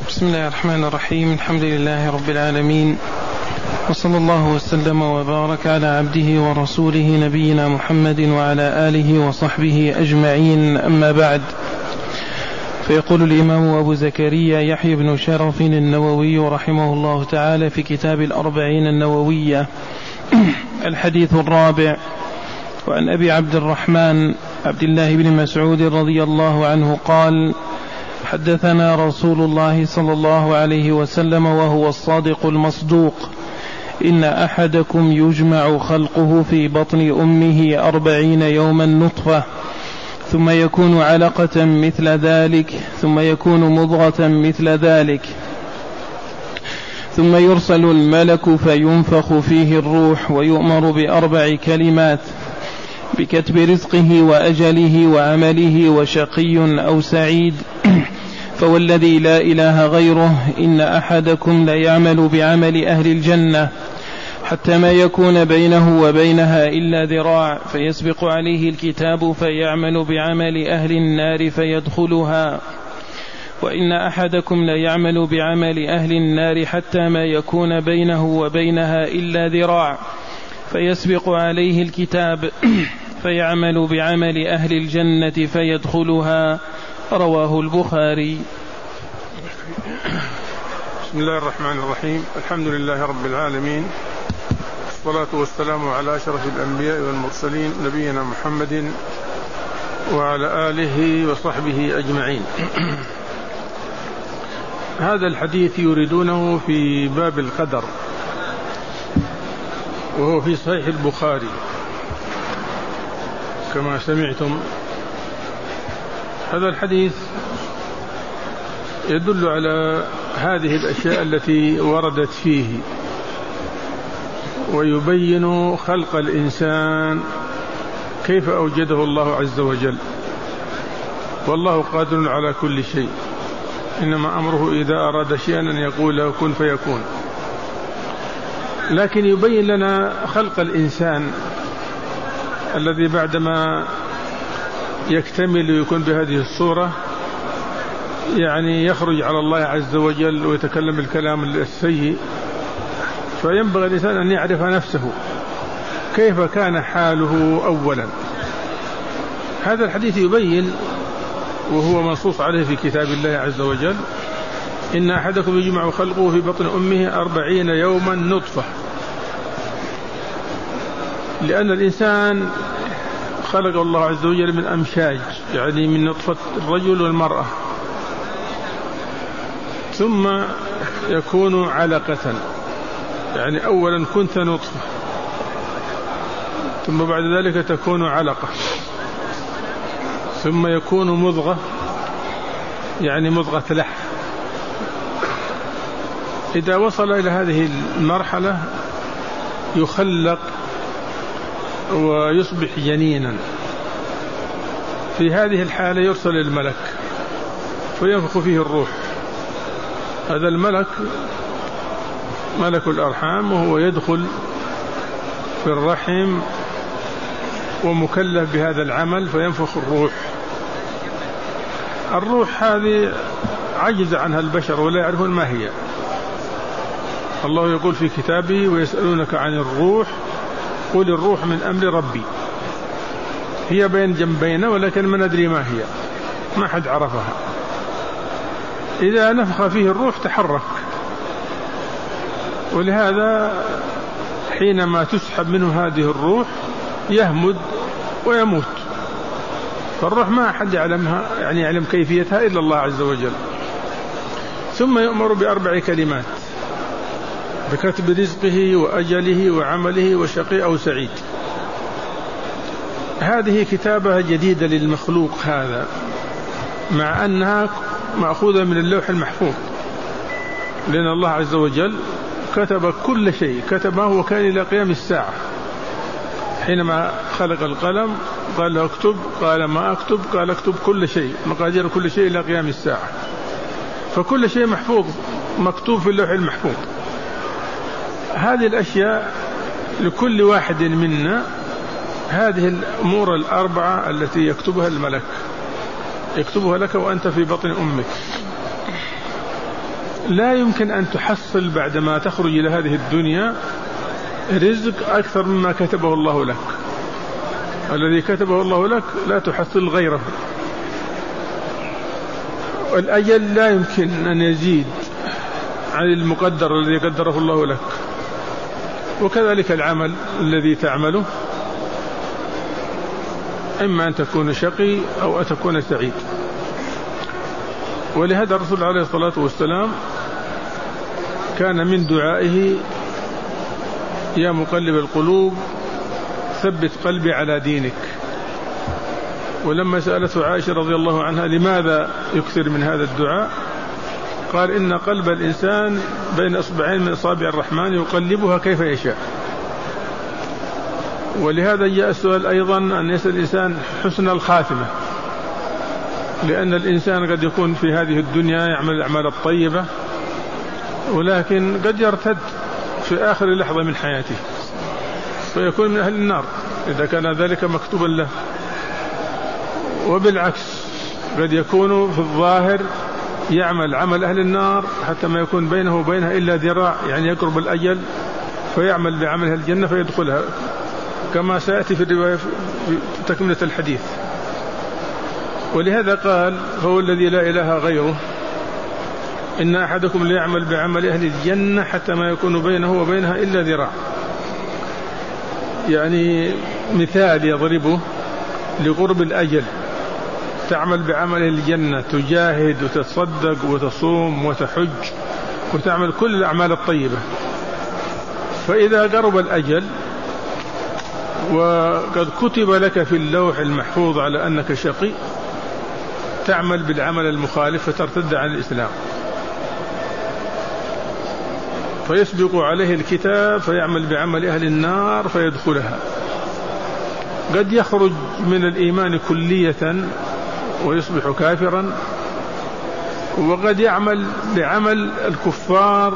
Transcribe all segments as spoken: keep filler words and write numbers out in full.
بسم الله الرحمن الرحيم. الحمد لله رب العالمين، وصلى الله وسلم وبارك على عبده ورسوله نبينا محمد وعلى آله وصحبه أجمعين، أما بعد. فيقول الإمام أبو زكريا يحيى بن شرف النووي رحمه الله تعالى في كتاب الأربعين النووية الحديث الرابع: وعن أبي عبد الرحمن عبد الله بن مسعود رضي الله عنه قال: حدثنا رسول الله صلى الله عليه وسلم وهو الصادق المصدوق: إن أحدكم يجمع خلقه في بطن أمه أربعين يوما نطفة، ثم يكون علقة مثل ذلك، ثم يكون مضغة مثل ذلك، ثم يرسل الملك فينفخ فيه الروح، ويؤمر بأربع كلمات: بكتب رزقه وأجله وعمله وشقي أو سعيد. فوالذي لا إله غيره إن أحدكم ليعمل بعمل أهل الجنة حتى ما يكون بينه وبينها إلا ذراع، فيسبق عليه الكتاب فيعمل بعمل أهل النار فيدخلها. وإن أحدكم ليعمل بعمل أهل النار حتى ما يكون بينه وبينها إلا ذراع، فيسبق عليه الكتاب فيعمل بعمل أهل الجنة فيدخلها. رواه البخاري. بسم الله الرحمن الرحيم. الحمد لله رب العالمين، والصلاة والسلام على أشرف الأنبياء والمرسلين نبينا محمد وعلى آله وصحبه أجمعين. هذا الحديث يريدونه في باب القدر، وهو في صحيح البخاري كما سمعتم. هذا الحديث يدل على هذه الأشياء التي وردت فيه، ويبين خلق الإنسان كيف أوجده الله عز وجل، والله قادر على كل شيء، إنما أمره إذا أراد شيئا أن يقول له كن فيكون. لكن يبين لنا خلق الإنسان الذي بعدما يكتمل ويكون بهذه الصورة يعني يخرج على الله عز وجل ويتكلم الكلام السيء، فينبغي الإنسان أن يعرف نفسه كيف كان حاله أولا. هذا الحديث يبين، وهو منصوص عليه في كتاب الله عز وجل: إن أحدكم يجمع خلقه في بطن أمه أربعين يوما نطفة. لأن الإنسان خلق الله عز وجل من أمشاج، يعني من نطفة الرجل والمرأة، ثم يكون علقة، يعني أولا كنت نطفة، ثم بعد ذلك تكون علقة، ثم يكون مضغة، يعني مضغة لحم. إذا وصل إلى هذه المرحلة يخلق ويصبح جنينا. في هذه الحالة يرسل الملك فينفخ فيه الروح. هذا الملك ملك الأرحام، وهو يدخل في الرحم ومكلف بهذا العمل، فينفخ الروح. الروح هذه عجز عنها البشر ولا يعرفون ما هي. الله يقول في كتابه: ويسألونك عن الروح قل الروح من أمر ربي. هي بين جنبينا ولكن ما ندري ما هي، ما حد عرفها. إذا نفخ فيه الروح تحرك، ولهذا حينما تسحب منه هذه الروح يهمد ويموت. فالروح ما أحد يعلمها، يعني يعلم كيفيتها إلا الله عز وجل. ثم يؤمر بأربع كلمات: بكتب رزقه وأجله وعمله وشقي أو سعيد. هذه كتابة جديدة للمخلوق هذا، مع أنها مأخوذة من اللوح المحفوظ، لأن الله عز وجل كتب كل شيء، كتبه وكان إلى قيام الساعة. حينما خلق القلم قال له اكتب، قال ما أكتب، قال اكتب كل شيء، مقادير كل شيء إلى قيام الساعة. فكل شيء محفوظ مكتوب في اللوح المحفوظ. هذه الأشياء لكل واحد منا، هذه الأمور الأربعة التي يكتبها الملك، يكتبها لك وأنت في بطن أمك. لا يمكن أن تحصل بعدما تخرج إلى هذه الدنيا رزق أكثر مما كتبه الله لك. الذي كتبه الله لك لا تحصل غيره. والأجل لا يمكن أن يزيد عن المقدر الذي قدره الله لك. وكذلك العمل الذي تعمله إما أن تكون شقي أو أن تكون سعيد. ولهذا الرسول عليه الصلاة والسلام كان من دعائه يا مقلب القلوب ثبت قلبي على دينك. ولما سألته عائشة رضي الله عنها لماذا يكثر من هذا الدعاء قال إن قلب الإنسان بين أصبعين من أصابع الرحمن يقلبها كيف يشاء. ولهذا جاء السؤال أيضا أن يسأل الإنسان حسن الخاتمة، لأن الإنسان قد يكون في هذه الدنيا يعمل الأعمال الطيبة ولكن قد يرتد في آخر لحظة من حياته فيكون من أهل النار إذا كان ذلك مكتوبا له. وبالعكس قد يكون في الظاهر يعمل عمل أهل النار حتى ما يكون بينه وبينها إلا ذراع، يعني يقرب الأجل فيعمل بعمل أهل الجنة فيدخلها، كما سيأتي في الرواية في تكملة الحديث. ولهذا قال هو الذي لا إله غيره إن أحدكم ليعمل بعمل أهل الجنة حتى ما يكون بينه وبينها إلا ذراع. يعني مثال يضربه لقرب الأجل، تعمل بعمل الجنة، تجاهد وتتصدق وتصوم وتحج وتعمل كل الأعمال الطيبة، فإذا قرب الأجل وقد كتب لك في اللوح المحفوظ على أنك شقي تعمل بالعمل المخالف فترتد عن الإسلام، فيسبق عليه الكتاب فيعمل بعمل أهل النار فيدخلها. قد يخرج من الإيمان كلية ويصبح كافرا، وقد يعمل بعمل الكفار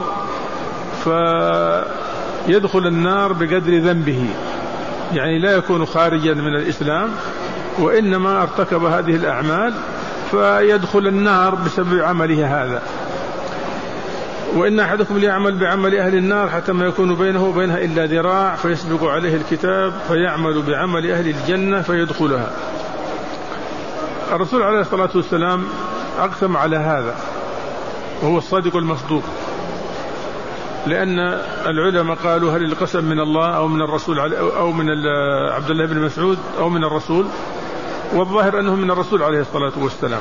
فيدخل النار بقدر ذنبه، يعني لا يكون خارجا من الإسلام وإنما ارتكب هذه الأعمال فيدخل النار بسبب عمله هذا. وإن أحدكم ليعمل بعمل أهل النار حتى ما يكون بينه وبينها إلا ذراع فيسبق عليه الكتاب فيعمل بعمل أهل الجنة فيدخلها. الرسول عليه الصلاة والسلام أقسم على هذا وهو الصادق المصدوق، لأن العلماء قالوا هل القسم من الله أو من الرسول أو من عبد الله بن مسعود أو من الرسول، والظاهر أنه من الرسول عليه الصلاة والسلام.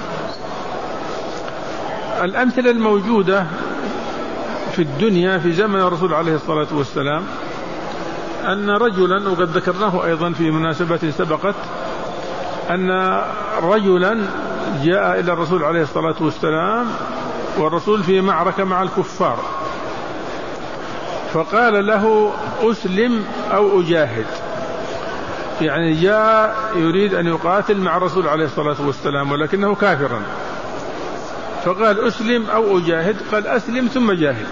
الأمثلة الموجودة في الدنيا في زمن الرسول عليه الصلاة والسلام أن رجلا، وقد ذكرناه أيضا في مناسبة سبقت، أن رجلا جاء إلى الرسول عليه الصلاة والسلام والرسول في معركة مع الكفار، فقال له أسلم أو أجاهد، يعني جاء يريد أن يقاتل مع الرسول عليه الصلاة والسلام ولكنه كافرا، فقال أسلم أو أجاهد، قال أسلم ثم جاهد،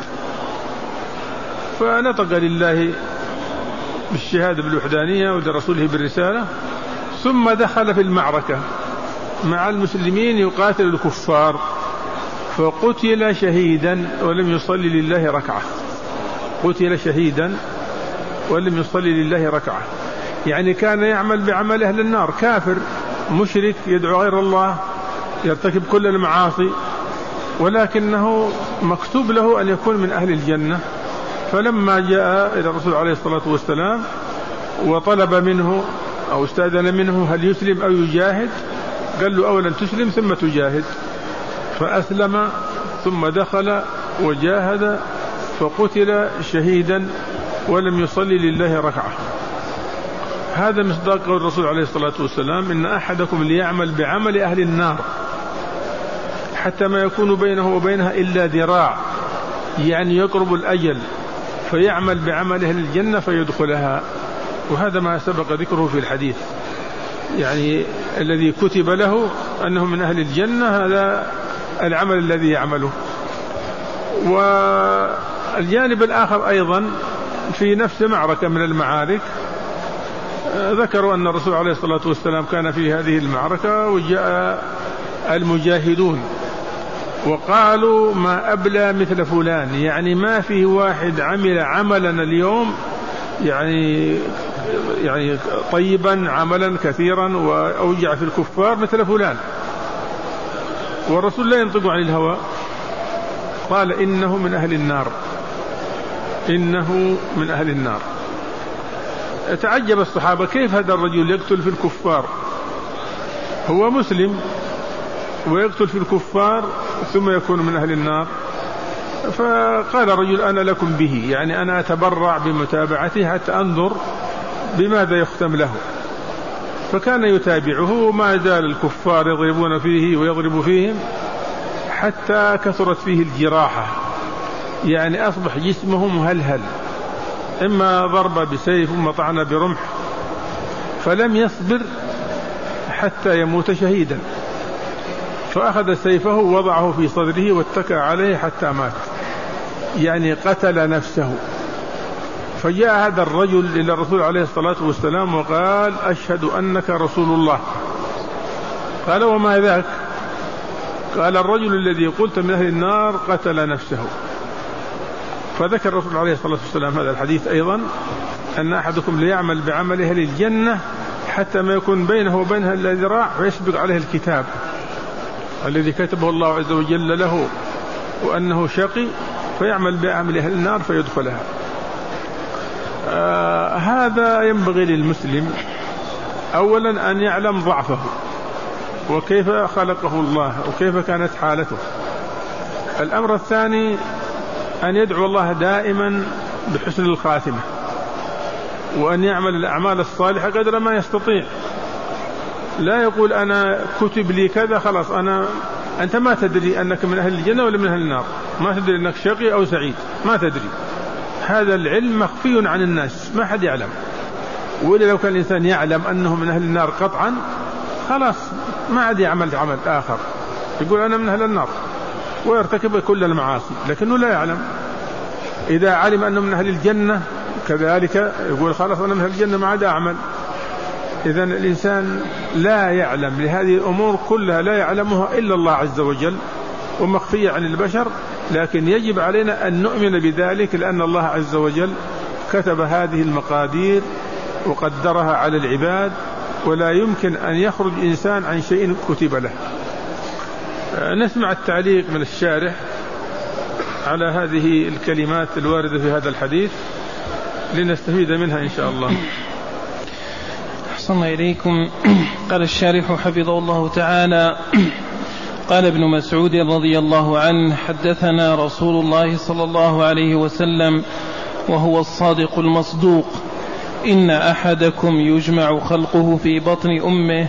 فنطق لله بالشهادة بالوحدانية ولرسوله بالرسالة، ثم دخل في المعركة مع المسلمين يقاتل الكفار فقتل شهيدا ولم يصلي لله ركعة. قتل شهيدا ولم يصلي لله ركعة، يعني كان يعمل بعمل أهل النار، كافر مشرك يدعو غير الله يرتكب كل المعاصي، ولكنه مكتوب له أن يكون من أهل الجنة. فلما جاء إلى الرسول عليه الصلاة والسلام وطلب منه أو استأذن منه هل يسلم أو يجاهد، قال له أولا تسلم ثم تجاهد، فأسلم ثم دخل وجاهد فقتل شهيدا ولم يصلي لله ركعة. هذا مصداق قول الرسول عليه الصلاة والسلام إن أحدكم ليعمل بعمل أهل النار حتى ما يكون بينه وبينها إلا ذراع، يعني يقرب الأجل، فيعمل بعمل أهل الجنة فيدخلها. وهذا ما سبق ذكره في الحديث، يعني الذي كتب له أنه من أهل الجنة هذا العمل الذي يعمله. والجانب الآخر أيضا في نفس معركة من المعارك ذكروا أن الرسول عليه الصلاة والسلام كان في هذه المعركة وجاء المجاهدون وقالوا ما أبلى مثل فلان، يعني ما فيه واحد عمل عملا اليوم يعني يعني طيبا عملا كثيرا وأوجع في الكفار مثل فلان. والرسول لا ينطق عن الهوى، قال إنه من أهل النار، إنه من أهل النار. تعجب الصحابة كيف هذا الرجل يقتل في الكفار، هو مسلم ويقتل في الكفار ثم يكون من أهل النار. فقال الرجل أنا لكم به، يعني أنا أتبرع بمتابعته حتى أنظر بماذا يختم له. فكان يتابعه وما زال الكفار يضربون فيه ويضرب فيهم حتى كثرت فيه الجراحة، يعني أصبح جسمه مهلهل، إما ضرب بسيف ثم طعن برمح، فلم يصبر حتى يموت شهيدا، فأخذ سيفه ووضعه في صدره واتكى عليه حتى مات، يعني قتل نفسه. فجاء هذا الرجل إلى الرسول عليه الصلاة والسلام وقال أشهد أنك رسول الله. قال وما ذاك؟ قال الرجل الذي قلت من أهل النار قتل نفسه. فذكر الرسول عليه الصلاة والسلام هذا الحديث أيضا، أن أحدكم ليعمل بعمله للجنة حتى ما يكون بينه وبينها إلا ذراع ويسبق عليه الكتاب الذي كتبه الله عز وجل له وأنه شقي، فيعمل بعمل أهل النار فيدخلها. آه هذا ينبغي للمسلم أولا أن يعلم ضعفه وكيف خلقه الله وكيف كانت حالته. الأمر الثاني أن يدعو الله دائما بحسن الخاتمة، وأن يعمل الأعمال الصالحة قدر ما يستطيع. لا يقول أنا كتب لي كذا خلاص، أنا أنت ما تدري أنك من أهل الجنة ولا من أهل النار، ما تدري أنك شقي أو سعيد، ما تدري. هذا العلم مخفي عن الناس، ما حد يعلم. وإذا لو كان الإنسان يعلم أنه من أهل النار قطعا خلاص ما عاد يعمل عمل آخر، يقول أنا من أهل النار ويرتكب كل المعاصي، لكنه لا يعلم. إذا علم أنه من أهل الجنة كذلك يقول خلاص أنا من أهل الجنة ما عاد أعمل. إذن الإنسان لا يعلم، لهذه الأمور كلها لا يعلمها إلا الله عز وجل ومخفية عن البشر، لكن يجب علينا أن نؤمن بذلك لأن الله عز وجل كتب هذه المقادير وقدرها على العباد، ولا يمكن أن يخرج إنسان عن شيء كتب له. نسمع التعليق من الشارح على هذه الكلمات الواردة في هذا الحديث لنستفيد منها إن شاء الله. أحسن إليكم. قال الشارح حفظه الله تعالى: قال ابن مسعود رضي الله عنه: حدثنا رسول الله صلى الله عليه وسلم وهو الصادق المصدوق: إن أحدكم يجمع خلقه في بطن أمه.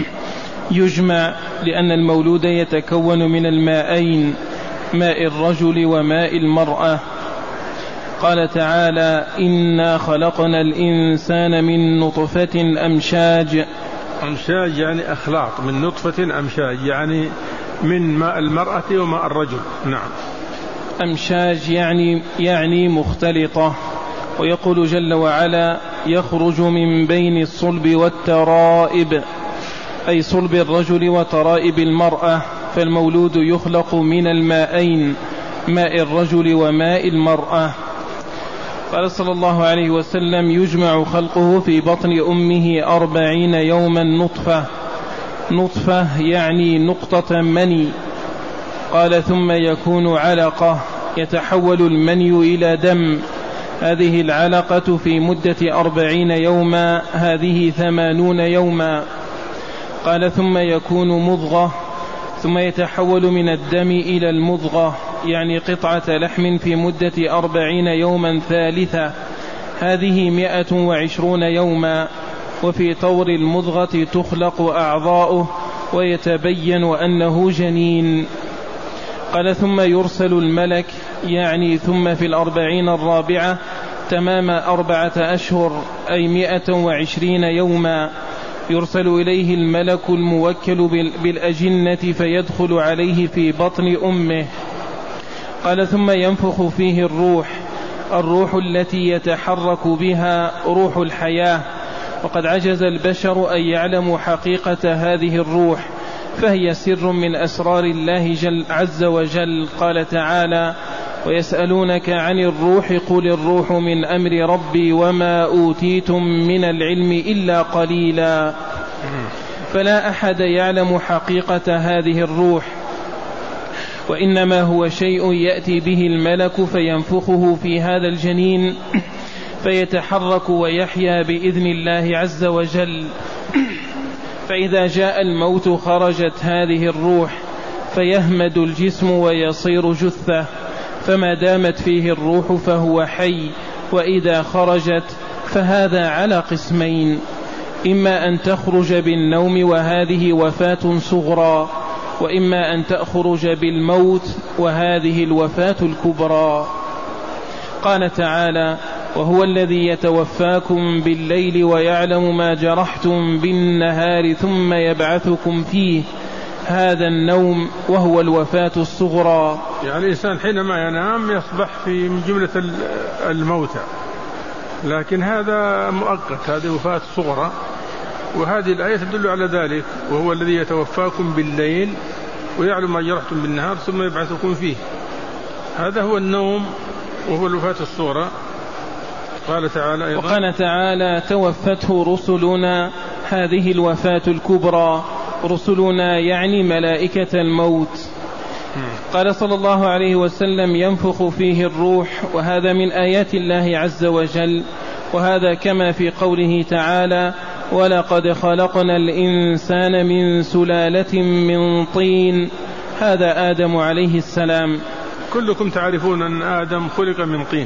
يجمع لأن المولود يتكون من الماءين، ماء الرجل وماء المرأة. قال تعالى: إنا خلقنا الإنسان من نطفة أمشاج. أمشاج يعني أخلاط، من نطفة أمشاج يعني من ماء المرأة وماء الرجل. نعم. أمشاج يعني يعني مختلطة. ويقول جل وعلا: يخرج من بين الصلب والترائب، أي صلب الرجل وترائب المرأة. فالمولود يخلق من الماءين، ماء الرجل وماء المرأة. قال صلى الله عليه وسلم: يجمع خلقه في بطن أمه أربعين يوما نطفة. نطفة يعني نقطة مني. قال: ثم يكون علقة، يتحول المني إلى دم. هذه العلقة في مدة أربعين يوما، هذه ثمانون يوما. قال: ثم يكون مضغة، ثم يتحول من الدم إلى المضغة، يعني قطعة لحم في مدة أربعين يوما ثالثة، هذه مئة وعشرون يوما. وفي طور المضغة تخلق أعضاؤه ويتبين أنه جنين. قال: ثم يرسل الملك، يعني ثم في الأربعين الرابعة تمام أربعة أشهر، أي مئة وعشرين يوما، يرسل إليه الملك الموكل بالأجنة فيدخل عليه في بطن أمه. قال: ثم ينفخ فيه الروح، الروح التي يتحرك بها روح الحياة. وقد عجز البشر أن يعلموا حقيقة هذه الروح، فهي سر من أسرار الله جل عز وجل. قال تعالى: ويسألونك عن الروح قل الروح من أمر ربي وما أوتيتم من العلم إلا قليلا. فلا أحد يعلم حقيقة هذه الروح، وإنما هو شيء يأتي به الملك فينفخه في هذا الجنين فيتحرك ويحيا بإذن الله عز وجل. فإذا جاء الموت خرجت هذه الروح فيهمد الجسم ويصير جثة، فما دامت فيه الروح فهو حي. وإذا خرجت فهذا على قسمين: إما أن تخرج بالنوم وهذه وفاة صغرى، وإما أن تخرج بالموت وهذه الوفاة الكبرى. قال تعالى: وهو الذي يتوفاكم بالليل ويعلم ما جرحتم بالنهار ثم يبعثكم فيه، هذا النوم وهو الوفاة الصغرى. يعني الإنسان حينما ينام يصبح في جملة الموتى، لكن هذا مؤقت، هذه وفاة صغرى، وهذه الآية تدل على ذلك: وهو الذي يتوفاكم بالليل ويعلم ما جرحتم بالنهار ثم يبعثكم فيه، هذا هو النوم وهو الوفاة الصغرى. قال تعالى أيضا: وقال تعالى: توفته رسلنا، هذه الوفاة الكبرى. رسلنا يعني ملائكة الموت. قال صلى الله عليه وسلم: ينفخ فيه الروح، وهذا من آيات الله عز وجل، وهذا كما في قوله تعالى: ولقد خلقنا الإنسان من سلالة من طين، هذا آدم عليه السلام. كلكم تعرفون أن آدم خلق من طين،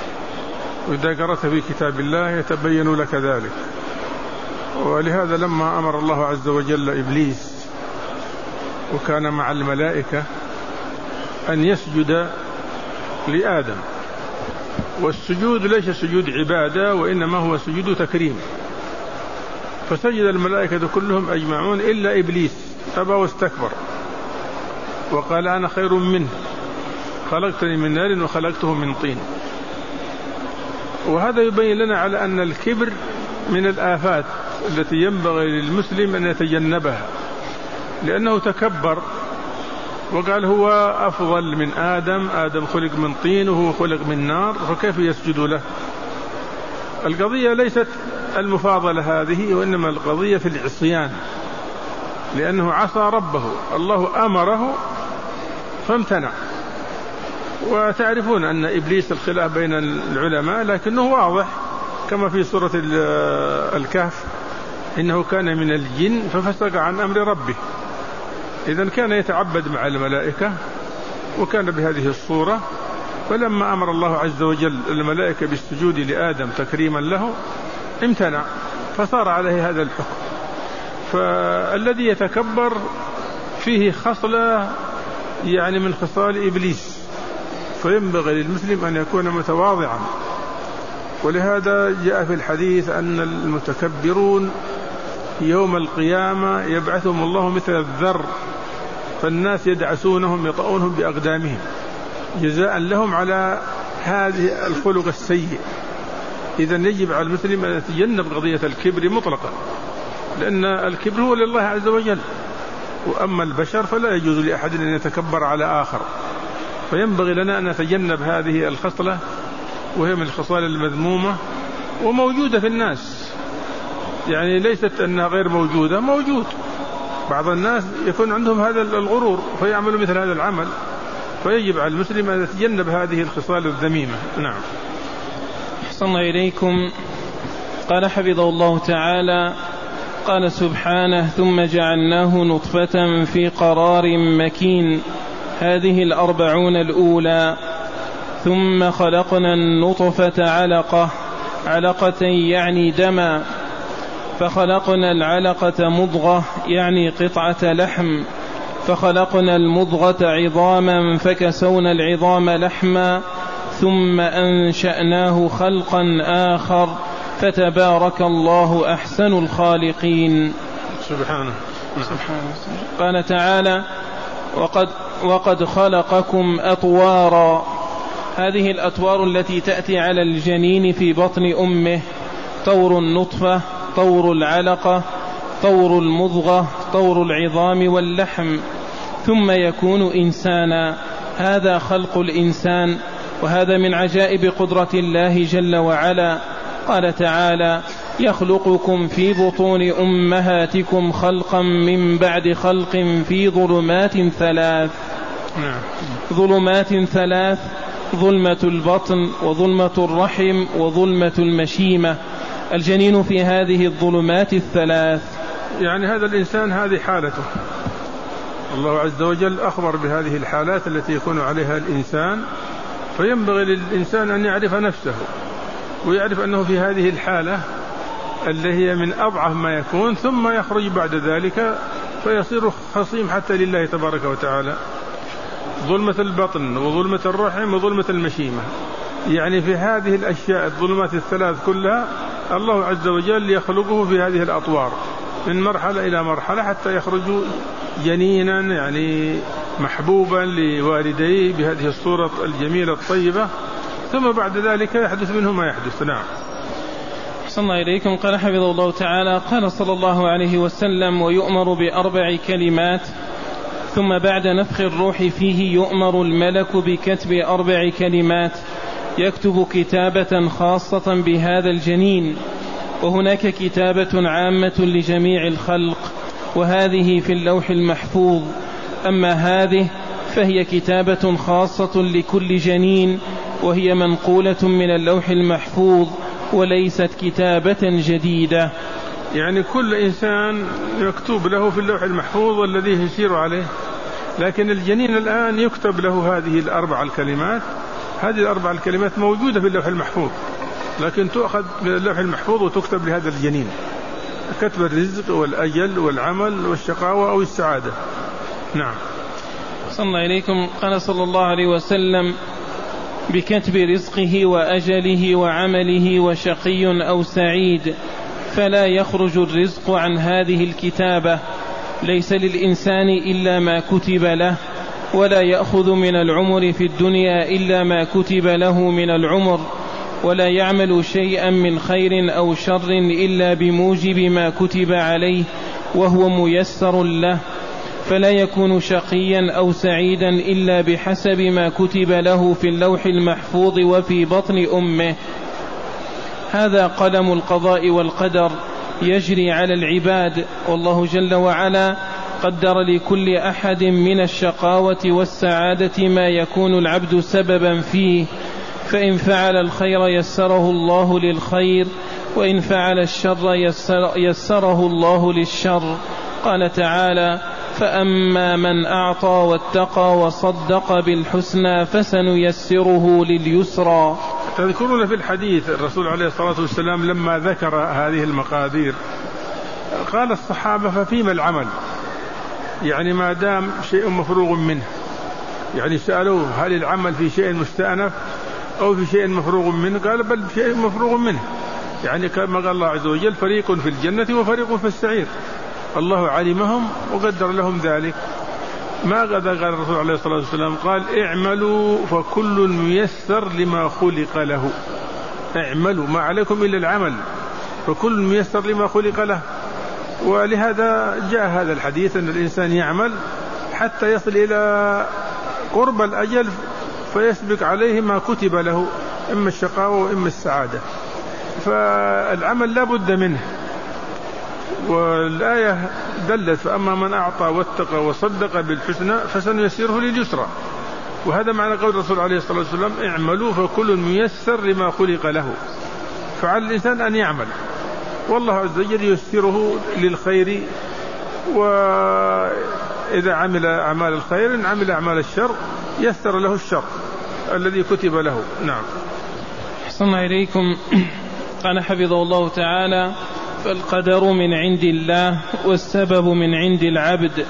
وإذا قرأت في كتاب الله يتبين لك ذلك. ولهذا لما أمر الله عز وجل إبليس وكان مع الملائكة أن يسجد لآدم، والسجود ليس سجود عبادة وإنما هو سجود تكريم، فسجد الملائكة كلهم أجمعون إلا إبليس أبى واستكبر وقال: أنا خير منه، خلقتني من نار وخلقته من طين. وهذا يبين لنا على أن الكبر من الآفات التي ينبغي للمسلم أن يتجنبها، لأنه تكبر وقال هو أفضل من آدم، آدم خلق من طين وهو خلق من نار، فكيف يسجد له؟ القضية ليست المفاضلة هذه، وإنما القضية في العصيان، لأنه عصى ربه، الله أمره فامتنع. وتعرفون أن إبليس الخلاف بين العلماء، لكنه واضح كما في سورة الكهف: إنه كان من الجن ففسق عن أمر ربه. إذن كان يتعبد مع الملائكة وكان بهذه الصورة، فلما أمر الله عز وجل الملائكة بالسجود لآدم تكريما له امتنع، فصار عليه هذا الحكم. فالذي يتكبر فيه خصلة يعني من خصال إبليس، فينبغي للمسلم أن يكون متواضعا. ولهذا جاء في الحديث أن المتكبرون يوم القيامة يبعثهم الله مثل الذر، فالناس يدعسونهم يطؤونهم بأقدامهم جزاء لهم على هذه الخلق السيء. إذن يجب على المسلم أن يتجنب قضية الكبر مطلقا، لأن الكبر هو لله عز وجل، وأما البشر فلا يجوز لأحد أن يتكبر على آخر. فينبغي لنا أن نتجنب هذه الخصلة، وهي من الخصال المذمومة وموجودة في الناس، يعني ليست أنها غير موجودة، موجود. بعض الناس يكون عندهم هذا الغرور فيعملوا مثل هذا العمل، فيجب على المسلم أن يتجنب هذه الخصال الذميمة. نعم. أحسن إليكم. قال حفظه الله تعالى: قال سبحانه: ثم جعلناه نطفة في قرار مكين، هذه الأربعون الأولى. ثم خلقنا النطفة علقة، علقة يعني دما، فخلقنا العلقة مضغة يعني قطعة لحم، فخلقنا المضغة عظاما فكسونا العظام لحما، ثم أنشأناه خلقا آخر، فتبارك الله أحسن الخالقين. سبحانه. سبحانه. قال تعالى: وقد, وقد خلقكم أطوارا، هذه الأطوار التي تأتي على الجنين في بطن أمه: طور النطفة، طور العلقة، طور المضغة، طور العظام واللحم ثم يكون إنسانا. هذا خلق الإنسان، وهذا من عجائب قدرة الله جل وعلا. قال تعالى: يخلقكم في بطون أمهاتكم خلقا من بعد خلق في ظلمات ثلاث. ظلمات ثلاث: ظلمة البطن وظلمة الرحم وظلمة المشيمة. الجنين في هذه الظلمات الثلاث. يعني هذا الإنسان هذه حالته، الله عز وجل أخبر بهذه الحالات التي يكون عليها الإنسان، فينبغي للإنسان أن يعرف نفسه ويعرف أنه في هذه الحالة اللي هي من أضعف ما يكون، ثم يخرج بعد ذلك فيصير خصيم حتى لله تبارك وتعالى. ظلمة البطن وظلمة الرحم وظلمة المشيمة، يعني في هذه الأشياء الظلمات الثلاث كلها الله عز وجل يخلقه في هذه الأطوار من مرحلة إلى مرحلة حتى يخرج جنينا يعني محبوبا لوالديه بهذه الصورة الجميلة الطيبة، ثم بعد ذلك يحدث منه ما يحدث. نعم. صلى الله إليكم. قال حفظه الله تعالى: قال صلى الله عليه وسلم: ويؤمر بأربع كلمات ثم بعد نفخ الروح فيه يؤمر الملك بكتب أربع كلمات يكتب كتابة خاصة بهذا الجنين، وهناك كتابة عامة لجميع الخلق، وهذه في اللوح المحفوظ. أما هذه فهي كتابة خاصة لكل جنين، وهي منقولة من اللوح المحفوظ وليست كتابة جديدة. يعني كل إنسان يكتب له في اللوح المحفوظ الذي يسير عليه، لكن الجنين الآن يكتب له هذه الأربع الكلمات. هذه الأربع الكلمات موجودة في اللوح المحفوظ، لكن تؤخذ من اللوح المحفوظ وتكتب لهذا الجنين، كتب الرزق والأجل والعمل والشقاوة أو السعادة. نعم. صلى الله إليكم. قال صلى الله عليه وسلم: بكتب رزقه وأجله وعمله وشقي أو سعيد، فلا يخرج الرزق عن هذه الكتابة. ليس للإنسان إلا ما كتب له، ولا يأخذ من العمر في الدنيا إلا ما كتب له من العمر، ولا يعمل شيئا من خير أو شر إلا بموجب ما كتب عليه وهو ميسر له، فلا يكون شقيا أو سعيدا إلا بحسب ما كتب له في اللوح المحفوظ وفي بطن أمه. هذا قلم القضاء والقدر يجري على العباد، والله جل وعلا قدر لكل أحد من الشقاوة والسعادة ما يكون العبد سببا فيه، فإن فعل الخير يسره الله للخير، وإن فعل الشر يسر يسره الله للشر. قال تعالى: فأما من أعطى واتقى وصدق بالحسنى فسنيسره لليسرى. تذكرون في الحديث الرسول عليه الصلاة والسلام لما ذكر هذه المقادير قال الصحابة: ففيما العمل؟ يعني ما دام شيء مفروغ منه، يعني سألوه: هل العمل في شيء مستأنف أو في شيء مفروغ منه؟ قال: بل شيء مفروغ منه، يعني كما قال الله عز وجل: فريق في الجنة وفريق في السعير. الله علمهم وقدر لهم ذلك. ما قد قال الرسول عليه الصلاة والسلام قال: اعملوا فكل ميسر لما خلق له. اعملوا، ما عليكم إلا العمل، فكل ميسر لما خلق له. ولهذا جاء هذا الحديث أن الإنسان يعمل حتى يصل إلى قرب الأجل فيسبق عليه ما كتب له، إما الشقاوة وإما السعادة، فالعمل لا بد منه. والآية دلت: فأما من أعطى واتقى وصدق بالحسنى فسنيسره لليسرى. وهذا معنى قول الرسول عليه الصلاة والسلام: اعملوا فكل ميسر لما خلق له. فعلى الإنسان أن يعمل، والله عز وجل ييسره للخير، وإذا عمل أعمال الخير إن عمل أعمال الشر يسر له الشر الذي كتب له. نعم. أحسن إليكم. قال حفظه الله تعالى: فالقدر من عند الله والسبب من عند العبد.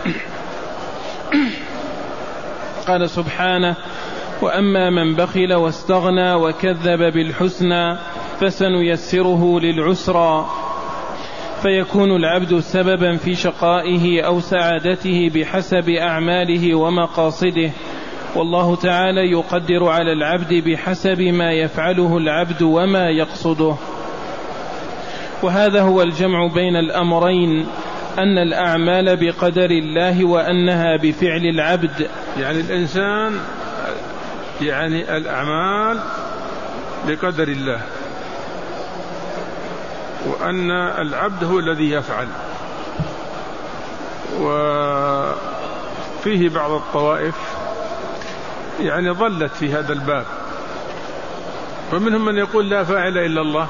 قال سبحانه: وأما من بخل واستغنى وكذب بالحسنى فسنيسره للعسرى. فيكون العبد سببا في شقائه أو سعادته بحسب أعماله ومقاصده، والله تعالى يقدر على العبد بحسب ما يفعله العبد وما يقصده. وهذا هو الجمع بين الأمرين أن الأعمال بقدر الله وأنها بفعل العبد. يعني الإنسان يعني الأعمال بقدر الله، وأن العبد هو الذي يفعل. وفيه بعض الطوائف يعني ضلت في هذا الباب، ومنهم من يقول لا فاعل إلا الله،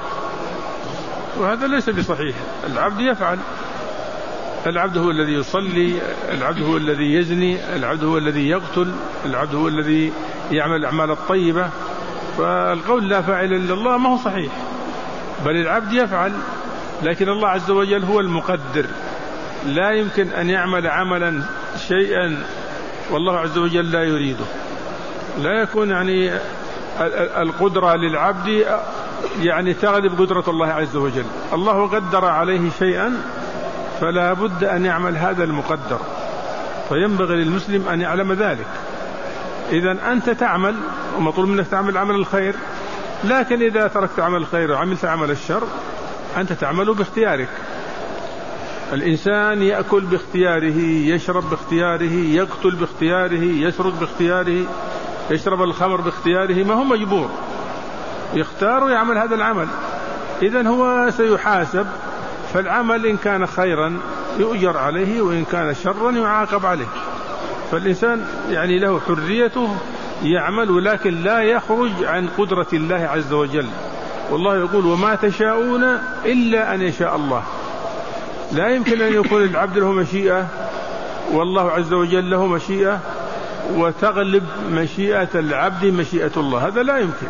وهذا ليس بصحيح. العبد يفعل، العبد هو الذي يصلي، العبد هو الذي يزني، العبد هو الذي يقتل، العبد هو الذي يعمل الأعمال الطيبة. فالقول لا فاعل إلا الله ما هو صحيح، بل العبد يفعل، لكن الله عز وجل هو المقدر. لا يمكن أن يعمل عملا شيئا والله عز وجل لا يريده. لا يكون يعني القدرة للعبد يعني تغلب قدرة الله عز وجل. الله قدر عليه شيئا فلا بد أن يعمل هذا المقدر، فينبغي للمسلم أن يعلم ذلك. إذن أنت تعمل ومطلوب منك تعمل عمل الخير، لكن إذا تركت عمل الخير وعملت عمل الشر أنت تعمل باختيارك. الإنسان يأكل باختياره، يشرب باختياره، يقتل باختياره، يسرق باختياره، يشرب الخمر باختياره، ما هو مجبور، يختار ويعمل هذا العمل. إذن هو سيحاسب، فالعمل إن كان خيرا يؤجر عليه، وإن كان شرا يعاقب عليه. فالإنسان يعني له حريته يعمل، ولكن لا يخرج عن قدرة الله عز وجل. والله يقول وما تشاءون إلا أن يشاء الله. لا يمكن أن يكون العبد له مشيئة والله عز وجل له مشيئة وتغلب مشيئة العبد مشيئة الله، هذا لا يمكن،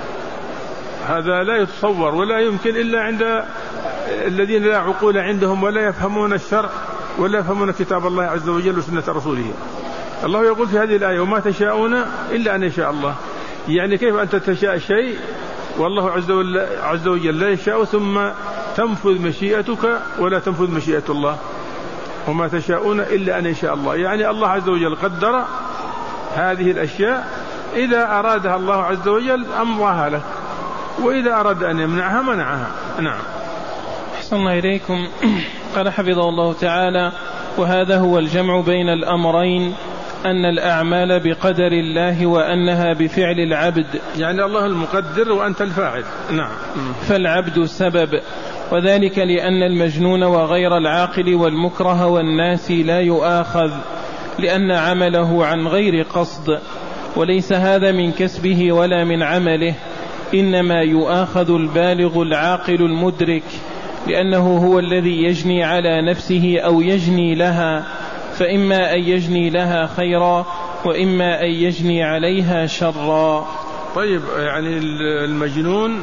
هذا لا يتصور ولا يمكن إلا عند الذين لا عقول عندهم ولا يفهمون الشرع ولا يفهمون كتاب الله عز وجل وسنة رسوله. الله يقول في هذه الآية وما تشاءون إلا أن يشاء الله. يعني كيف أنت تشاء شيء والله عز وجل لا يشاء ثم تنفذ مشيئتك ولا تنفذ مشيئة الله؟ وما تشاءون إلا أن يشاء الله، يعني الله عز وجل قدر هذه الأشياء، إذا أرادها الله عز وجل أمضاها لك، وإذا أراد أن يمنعها منعها. نعم. أحسن الله إليكم. قال حفظه الله تعالى: وهذا هو الجمع بين الأمرين، أن الأعمال بقدر الله وأنها بفعل العبد. يعني الله المقدر وأنت الفاعل. نعم. فالعبد سبب، وذلك لأن المجنون وغير العاقل والمكره والناس لا يؤاخذ، لأن عمله عن غير قصد، وليس هذا من كسبه ولا من عمله، إنما يؤاخذ البالغ العاقل المدرك، لأنه هو الذي يجني على نفسه أو يجني لها، فإما أن يجني لها خيرا وإما أن يجني عليها شرا. طيب، يعني المجنون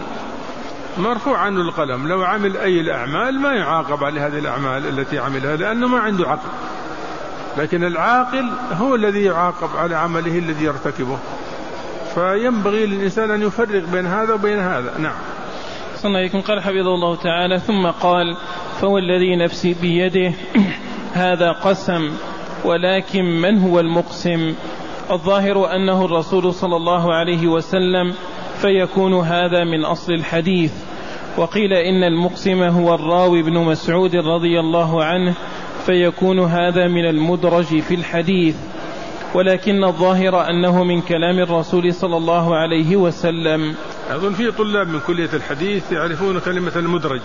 مرفوع عنه القلم، لو عمل أي الأعمال ما يعاقب على هذه الأعمال التي عملها لأنه ما عنده عقل، لكن العاقل هو الذي يعاقب على عمله الذي يرتكبه. فينبغي للإنسان أن يفرق بين هذا وبين هذا. نعم. صلى الله عليه. قال حفظه الله تعالى: ثم قال: فوالذي نفسي بيده هذا قسم، ولكن من هو المقسم؟ الظاهر أنه الرسول صلى الله عليه وسلم، فيكون هذا من أصل الحديث. وقيل إن المقسم هو الراوي ابن مسعود رضي الله عنه، فيكون هذا من المدرج في الحديث، ولكن الظاهر أنه من كلام الرسول صلى الله عليه وسلم. أظن في طلاب من كلية الحديث يعرفون كلمة المدرج،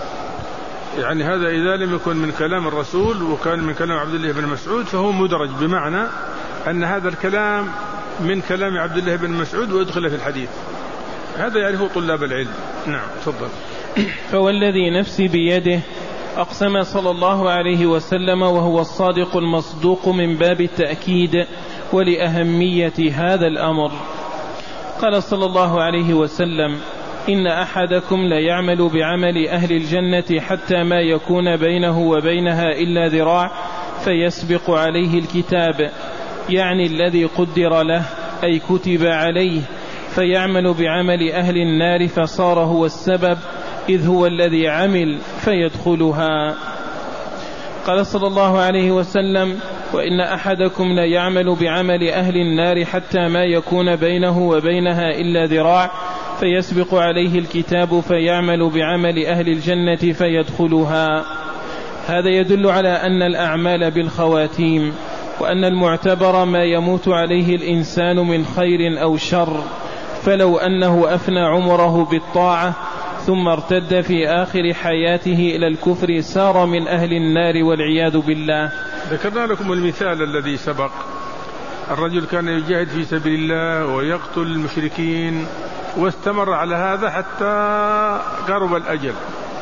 يعني هذا إذا لم يكن من كلام الرسول وكان من كلام عبد الله بن مسعود فهو مدرج، بمعنى أن هذا الكلام من كلام عبد الله بن مسعود ويدخل في الحديث. هذا يعرفه طلاب العلم. نعم. تفضل. فوالذي نفسي بيده أقسم صلى الله عليه وسلم وهو الصادق المصدوق من باب التأكيد ولأهمية هذا الأمر. قال صلى الله عليه وسلم: إن أحدكم ليعمل بعمل أهل الجنة حتى ما يكون بينه وبينها إلا ذراع فيسبق عليه الكتاب، يعني الذي قدر له أي كتب عليه، فيعمل بعمل أهل النار فصار هو السبب، إذ هو الذي عمل فيدخلها. قال صلى الله عليه وسلم: وإن أحدكم ليعمل بعمل أهل النار حتى ما يكون بينه وبينها إلا ذراع فيسبق عليه الكتاب فيعمل بعمل أهل الجنة فيدخلها. هذا يدل على أن الأعمال بالخواتيم، وأن المعتبر ما يموت عليه الإنسان من خير أو شر، فلو أنه أفنى عمره بالطاعة ثم ارتد في آخر حياته إلى الكفر سار من أهل النار والعياذ بالله. ذكرنا لكم المثال الذي سبق، الرجل كان يجاهد في سبيل الله ويقتل المشركين واستمر على هذا حتى قرب الأجل،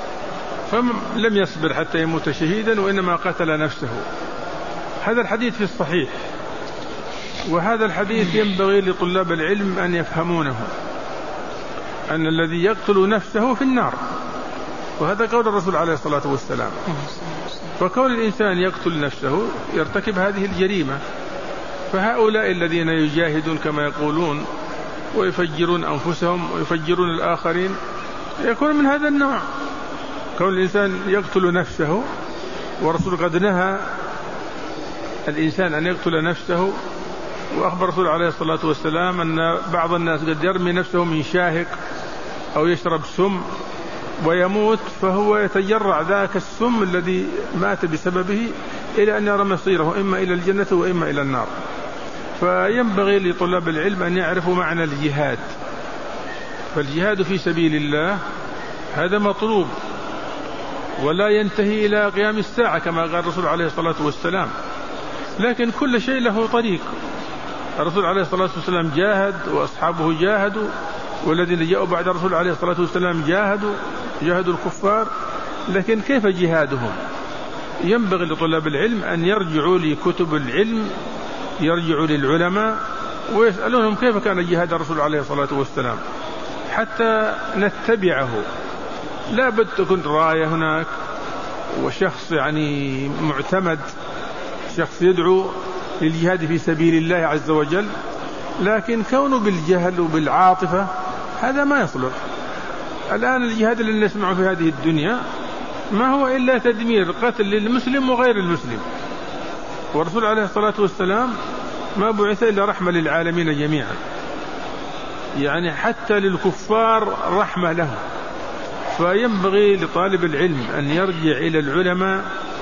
فلم يصبر حتى يموت شهيدا وإنما قتل نفسه. هذا الحديث في الصحيح، وهذا الحديث ينبغي لطلاب العلم أن يفهمونه، أن الذي يقتل نفسه في النار، وهذا قول الرسول عليه الصلاة والسلام. فكون الإنسان يقتل نفسه يرتكب هذه الجريمة، فهؤلاء الذين يجاهدون كما يقولون ويفجرون أنفسهم ويفجرون الآخرين يكون من هذا النوع. كون الإنسان يقتل نفسه، ورسول قد نهى الإنسان أن يقتل نفسه، وأخبر الرسول عليه الصلاة والسلام أن بعض الناس قد يرمي نفسه من شاهق أو يشرب سم ويموت، فهو يتجرع ذاك السم الذي مات بسببه إلى أن يرى مصيره إما إلى الجنة وإما إلى النار. فينبغي لطلاب العلم أن يعرفوا معنى الجهاد، فالجهاد في سبيل الله هذا مطلوب ولا ينتهي إلى قيام الساعة كما قال الرسول عليه الصلاة والسلام، لكن كل شيء له طريق. الرسول عليه الصلاة والسلام جاهد وأصحابه جاهدوا، والذين جاءوا بعد الرسول عليه الصلاة والسلام جاهدوا جاهدوا الكفار، لكن كيف جهادهم؟ ينبغي لطلاب العلم أن يرجعوا لكتب العلم، يرجعوا للعلماء ويسألونهم كيف كان جهاد الرسول عليه الصلاة والسلام حتى نتبعه. لا بد تكون راية هناك وشخص يعني معتمد، شخص يدعو للجهاد في سبيل الله عز وجل، لكن كونه بالجهل وبالعاطفة هذا ما يصلح. الآن الجهاد اللي نسمعه في هذه الدنيا ما هو إلا تدمير، قتل للمسلم وغير المسلم، والرسول عليه الصلاة والسلام ما بعث إلا رحمة للعالمين جميعا، يعني حتى للكفار رحمة له. فينبغي لطالب العلم أن يرجع إلى العلماء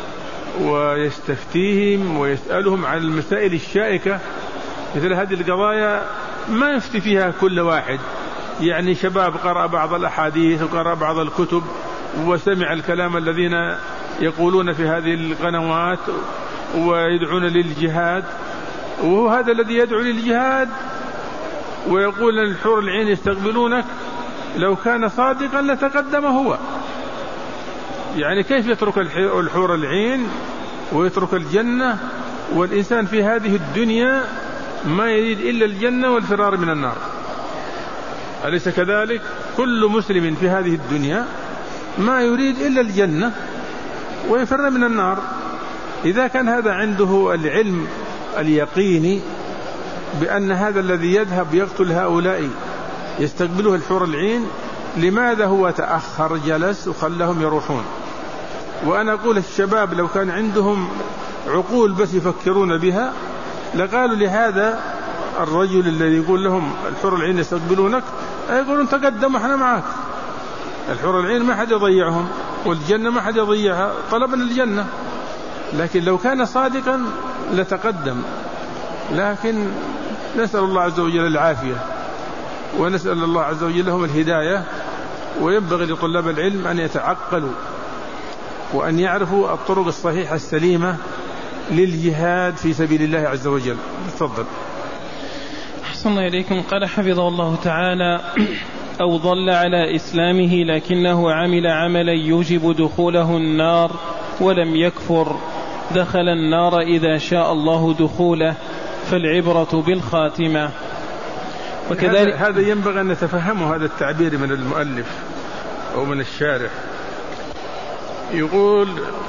ويستفتيهم ويسألهم عن المسائل الشائكة. مثل هذه القضايا ما يفتي فيها كل واحد، يعني شباب قرأ بعض الأحاديث وقرأ بعض الكتب وسمع الكلام الذين يقولون في هذه القنوات ويدعون للجهاد، وهو هذا الذي يدعو للجهاد ويقول أن الحور العين يستقبلونك، لو كان صادقا لتقدم هو. يعني كيف يترك الحور العين ويترك الجنة، والإنسان في هذه الدنيا ما يريد إلا الجنة والفرار من النار؟ أليس كذلك؟ كل مسلم في هذه الدنيا ما يريد إلا الجنة ويفر من النار. إذا كان هذا عنده العلم اليقيني بأن هذا الذي يذهب يقتل هؤلاء يستقبله الحور العين، لماذا هو تأخر جلس وخلهم يروحون؟ وأنا أقول الشباب لو كان عندهم عقول بس يفكرون بها لقالوا لهذا الرجل الذي يقول لهم الحور العين يستقبلونك، يقولون تقدم احنا معك، الحور العين ما حد يضيعهم والجنة ما حد يضيعها، طلبنا الجنة. لكن لو كان صادقا لتقدم. لكن نسأل الله عز وجل العافية، ونسأل الله عز وجل لهم الهداية. وينبغي لطلاب العلم أن يتعقلوا وأن يعرفوا الطرق الصحيحة السليمة للجهاد في سبيل الله عز وجل. تفضل. أحسن إليكم. قال حفظه الله تعالى: أو ضل على إسلامه لكنه عمل عملا يوجب دخوله النار ولم يكفر، دخل النار إذا شاء الله دخوله، فالعبرة بالخاتمة. وكذلك هذا ينبغي أن نتفهمه، هذا التعبير من المؤلف أو من الشارح. يقول: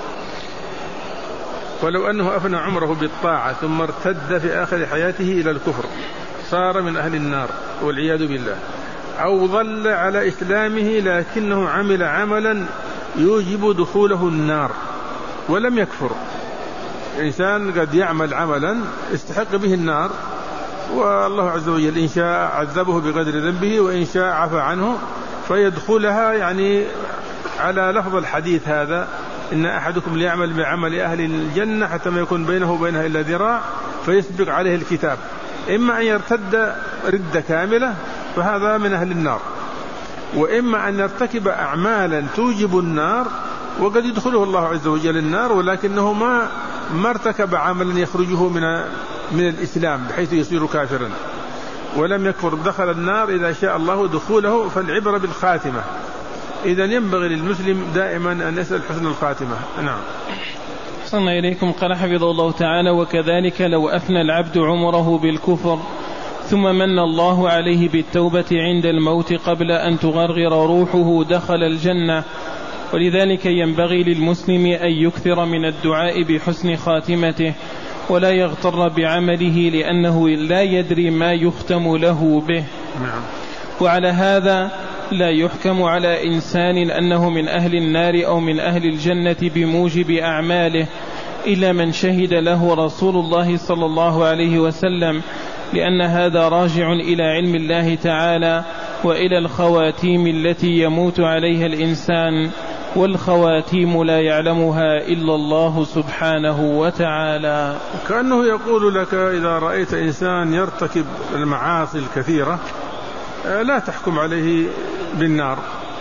ولو أنه أفنى عمره بالطاعة ثم ارتد في آخر حياته إلى الكفر صار من أهل النار والعياذ بالله. أو ظل على إسلامه لكنه عمل عملا يوجب دخوله النار ولم يكفر. إنسان قد يعمل عملا يستحق به النار، والله عز وجل إن شاء عذبه بقدر ذنبه وإن شاء عفى عنه فيدخلها، يعني على لفظ الحديث هذا إن أحدكم ليعمل بعمل أهل الجنة حتى ما يكون بينه وبينها إلا ذراع فيسبق عليه الكتاب، إما أن يرتد ردة كاملة فهذا من أهل النار، وإما أن يرتكب أعمالا توجب النار وقد يدخله الله عز وجل النار ولكنه ما ما ارتكب عملا يخرجه من من الإسلام بحيث يصير كافرا ولم يكفر، دخل النار إذا شاء الله دخوله. فالعبرة بالخاتمة، إذا ينبغي للمسلم دائما أن يسأل حسن الخاتمة. نعم. صلى إليكم. قال حفظه الله تعالى: وكذلك لو أفنى العبد عمره بالكفر ثم من الله عليه بالتوبة عند الموت قبل أن تغرغر روحه دخل الجنة. ولذلك ينبغي للمسلم أن يكثر من الدعاء بحسن خاتمته ولا يغتر بعمله لأنه لا يدري ما يختم له به. نعم. وعلى هذا لا يحكم على إنسان أنه من أهل النار أو من أهل الجنة بموجب أعماله إلا من شهد له رسول الله صلى الله عليه وسلم، لأن هذا راجع إلى علم الله تعالى وإلى الخواتيم التي يموت عليها الإنسان، والخواتيم لا يعلمها إلا الله سبحانه وتعالى. كأنه يقول لك إذا رأيت إنسان يرتكب المعاصي الكثيرة لا تحكم عليه بالنار،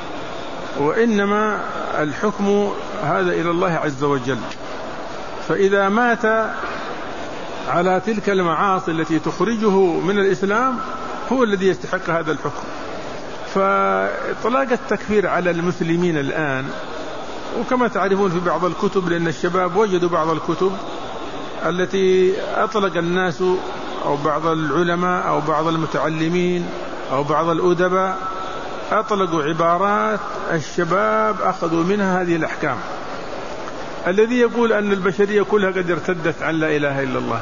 وإنما الحكم هذا إلى الله عز وجل. فإذا مات على تلك المعاصي التي تخرجه من الإسلام هو الذي يستحق هذا الحكم. فإطلاق التكفير على المسلمين الآن، وكما تعرفون في بعض الكتب، لأن الشباب وجدوا بعض الكتب التي أطلق الناس أو بعض العلماء أو بعض المتعلمين أو بعض الأدباء أطلقوا عبارات الشباب أخذوا منها هذه الأحكام. الذي يقول أن البشرية كلها قد ارتدت عن لا إله إلا الله،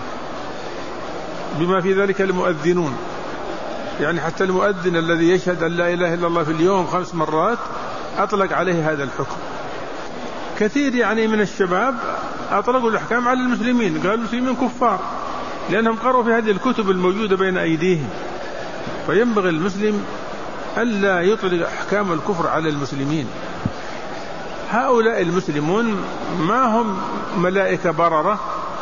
بما في ذلك المؤذنون، يعني حتى المؤذن الذي يشهد أن لا إله إلا الله في اليوم خمس مرات أطلق عليه هذا الحكم. كثير يعني من الشباب أطلقوا الأحكام على المسلمين، قالوا المسلمين كفار لأنهم قرأوا في هذه الكتب الموجودة بين أيديهم. فينبغي المسلم ألا يطلق أحكام الكفر على المسلمين. هؤلاء المسلمون ما هم ملائكة بررة،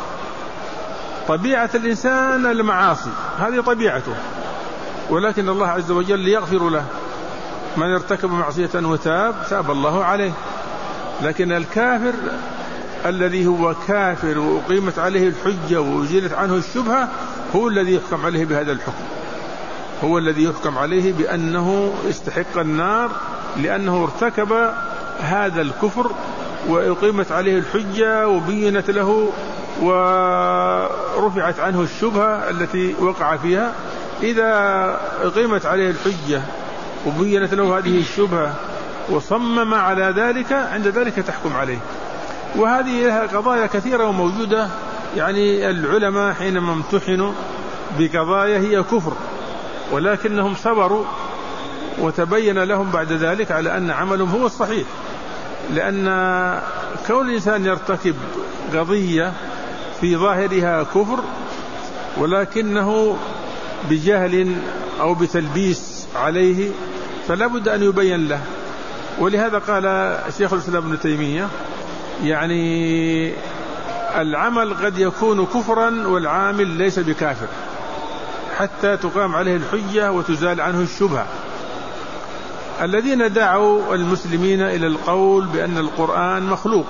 طبيعة الإنسان المعاصي، هذه طبيعته، ولكن الله عز وجل يغفر له. من ارتكب معصية وتاب تاب الله عليه. لكن الكافر الذي هو كافر وأقيمت عليه الحجة وأزيلت عنه الشبهة هو الذي يحكم عليه بهذا الحكم، هو الذي يحكم عليه بأنه استحق النار لأنه ارتكب هذا الكفر وأقيمت عليه الحجة وبينت له ورفعت عنه الشبهة التي وقع فيها. إذا أقيمت عليه الحجة وبينت له هذه الشبهة وصمم على ذلك، عند ذلك تحكم عليه. وهذه لها قضايا كثيرة وموجودة، يعني العلماء حينما امتحنوا بقضايا هي كفر ولكنهم صبروا وتبين لهم بعد ذلك على أن عملهم هو الصحيح، لأن كون الإنسان يرتكب قضية في ظاهرها كفر ولكنه بجهل أو بتلبيس عليه فلا بد أن يبين له. ولهذا قال شيخ الإسلام ابن تيمية يعني العمل قد يكون كفرا والعامل ليس بكافر حتى تقام عليه الحجة وتزال عنه الشبهة. الذين دعوا المسلمين إلى القول بأن القرآن مخلوق،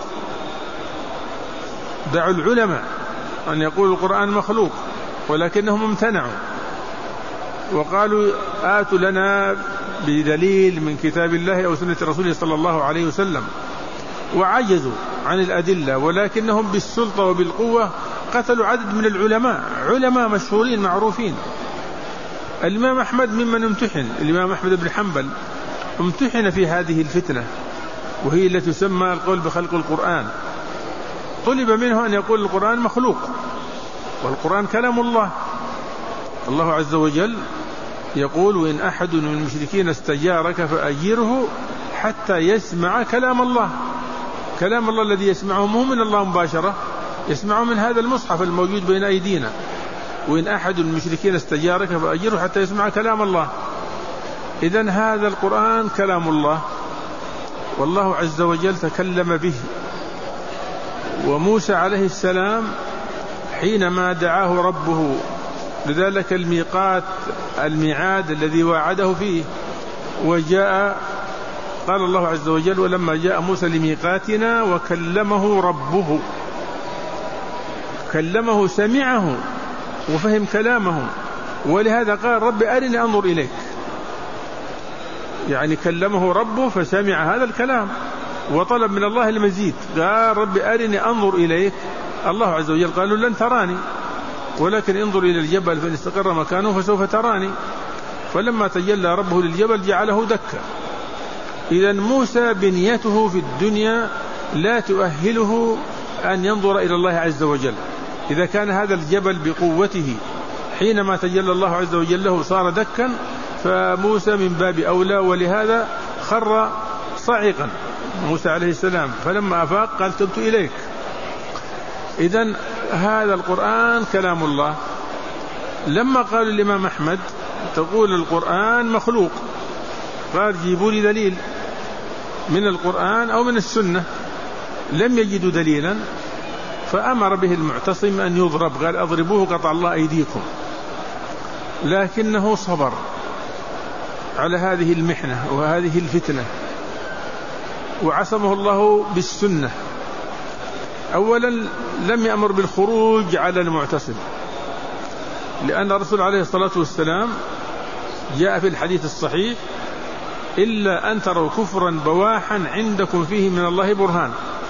دعوا العلماء أن يقولوا القرآن مخلوق ولكنهم امتنعوا وقالوا آتوا لنا بدليل من كتاب الله أو سنة رسوله صلى الله عليه وسلم، وعجزوا عن الأدلة، ولكنهم بالسلطة وبالقوة قتلوا عدد من العلماء، علماء مشهورين معروفين. الإمام أحمد ممن امتحن، الإمام أحمد بن حنبل امتحن في هذه الفتنة وهي التي تسمى القول بخلق القرآن. طلب منه أن يقول القرآن مخلوق والقرآن كلام الله. الله عز وجل يقول وإن أحد من المشركين استجارك فأجره حتى يسمع كلام الله. كلام الله الذي يسمعه مو من الله مباشرة، يسمعه من هذا المصحف الموجود بين أيدينا. وإن أحد من المشركين استجارك فأجره حتى يسمع كلام الله. إذن هذا القرآن كلام الله والله عز وجل تكلم به وموسى عليه السلام حينما دعاه ربه لذلك الميقات الميعاد الذي وعده فيه، وجاء قال الله عز وجل: ولما جاء موسى لميقاتنا وكلمه ربه. كلمه، سمعه وفهم كلامه، ولهذا قال: رب أرني أنظر إليك. يعني كلمه ربه فسمع هذا الكلام وطلب من الله المزيد، قال: رب أرني أنظر إليك. الله عز وجل قال له: لن تراني ولكن انظر إلى الجبل فإن استقر مكانه فسوف تراني. فلما تجلى ربه للجبل جعله دكا. إذن موسى بنيته في الدنيا لا تؤهله أن ينظر إلى الله عز وجل. إذا كان هذا الجبل بقوته حينما تجلى الله عز وجل له صار دكا، فموسى من باب أولى، ولهذا خر صعقا موسى عليه السلام. فلما أفاق قال: تبت إليك. إذن هذا القرآن كلام الله. لما قال الإمام أحمد: تقول القرآن مخلوق، قال: جيبوا لي دليل من القرآن أو من السنة. لم يجدوا دليلا، فأمر به المعتصم أن يضرب، قال: أضربوه قطع الله أيديكم. لكنه صبر على هذه المحنة وهذه الفتنة، وعصمه الله بالسنة. أولا لم يأمر بالخروج على المعتصم، لأن الرسول عليه الصلاة والسلام جاء في الحديث الصحيح: إلا أن تروا كفرا بواحا عندكم فيه من الله برهان.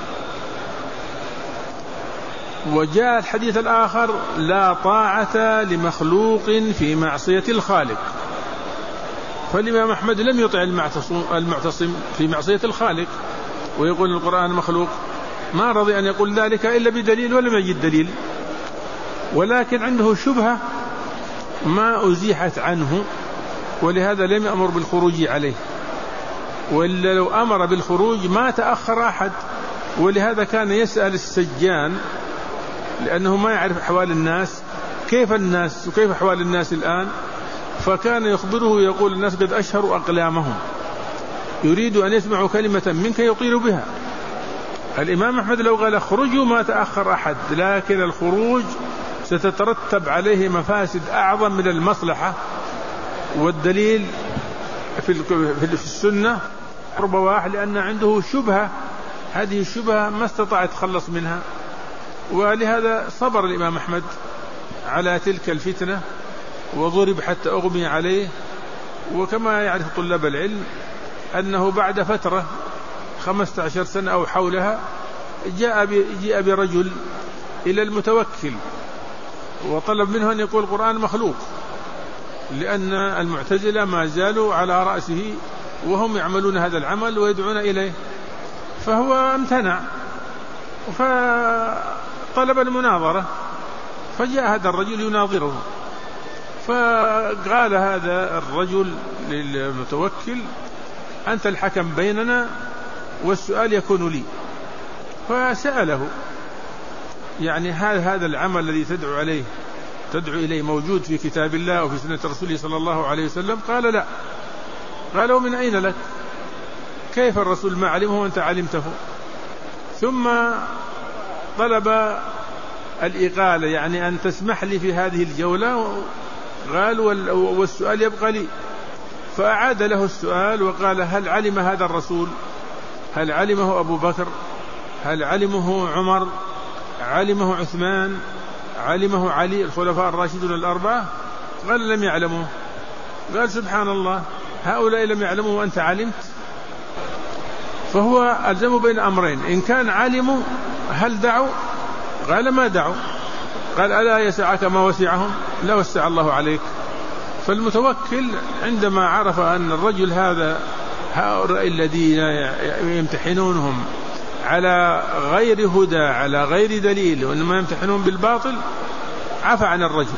وجاء الحديث الآخر: لا طاعة لمخلوق في معصية الخالق. فالإمام أحمد لم يطع المعتصم في معصية الخالق ويقول القرآن مخلوق، ما رضي أن يقول ذلك إلا بدليل، ولم يجد دليل. ولكن عنده شبهة ما أزيحت عنه، ولهذا لم يأمر بالخروج عليه. وإلا لو أمر بالخروج ما تأخر أحد. ولهذا كان يسأل السجان، لأنه ما يعرف أحوال الناس، كيف الناس وكيف أحوال الناس الآن، فكان يخبره يقول: الناس قد أشهروا أقلامهم، يريد أن يسمعوا كلمة منك يطير بها. الإمام أحمد لو قال اخرجوا ما تأخر أحد، لكن الخروج ستترتب عليه مفاسد أعظم من المصلحة. والدليل في السنة قرب واحد، لأن عنده شبهة، هذه الشبهة ما استطاع يتخلص منها. ولهذا صبر الإمام أحمد على تلك الفتنة وضرب حتى أغمي عليه. وكما يعرف طلاب العلم أنه بعد فترة خمسة عشر سنة أو حولها جاء جاء برجل إلى المتوكل وطلب منه أن يقول القرآن مخلوق، لأن المعتزلة ما زالوا على رأسه وهم يعملون هذا العمل ويدعون إليه. فهو امتنع فطلب المناظرة، فجاء هذا الرجل يناظره. فقال هذا الرجل للمتوكل: أنت الحكم بيننا والسؤال يكون لي. فسأله: يعني هل هذا العمل الذي تدعو عليه تدعو إليه موجود في كتاب الله وفي سنة رسوله صلى الله عليه وسلم؟ قال: لا. قال: ومن أين لك؟ كيف الرسول ما علمه وأنت علمته؟ ثم طلب الإقالة، يعني أن تسمح لي في هذه الجولة. قال: والسؤال يبقى لي. فأعاد له السؤال وقال: هل علم هذا الرسول؟ هل علمه أبو بكر؟ هل علمه عمر؟ علمه عثمان؟ علمه علي الخلفاء الراشدون الأربعة؟ قال: لم يعلموا. قال: سبحان الله، هؤلاء لم يعلموا وأنت علمت. فهو ألزم بين أمرين: إن كان علموا هل دعوا؟ قال: ما دعوا. قال: ألا يسعك ما وسعهم؟ لا وسع الله عليك. فالمتوكل عندما عرف أن الرجل هذا هؤلاء الذين يمتحنونهم على غير هدى على غير دليل وإنما يمتحنون بالباطل، عفى عن الرجل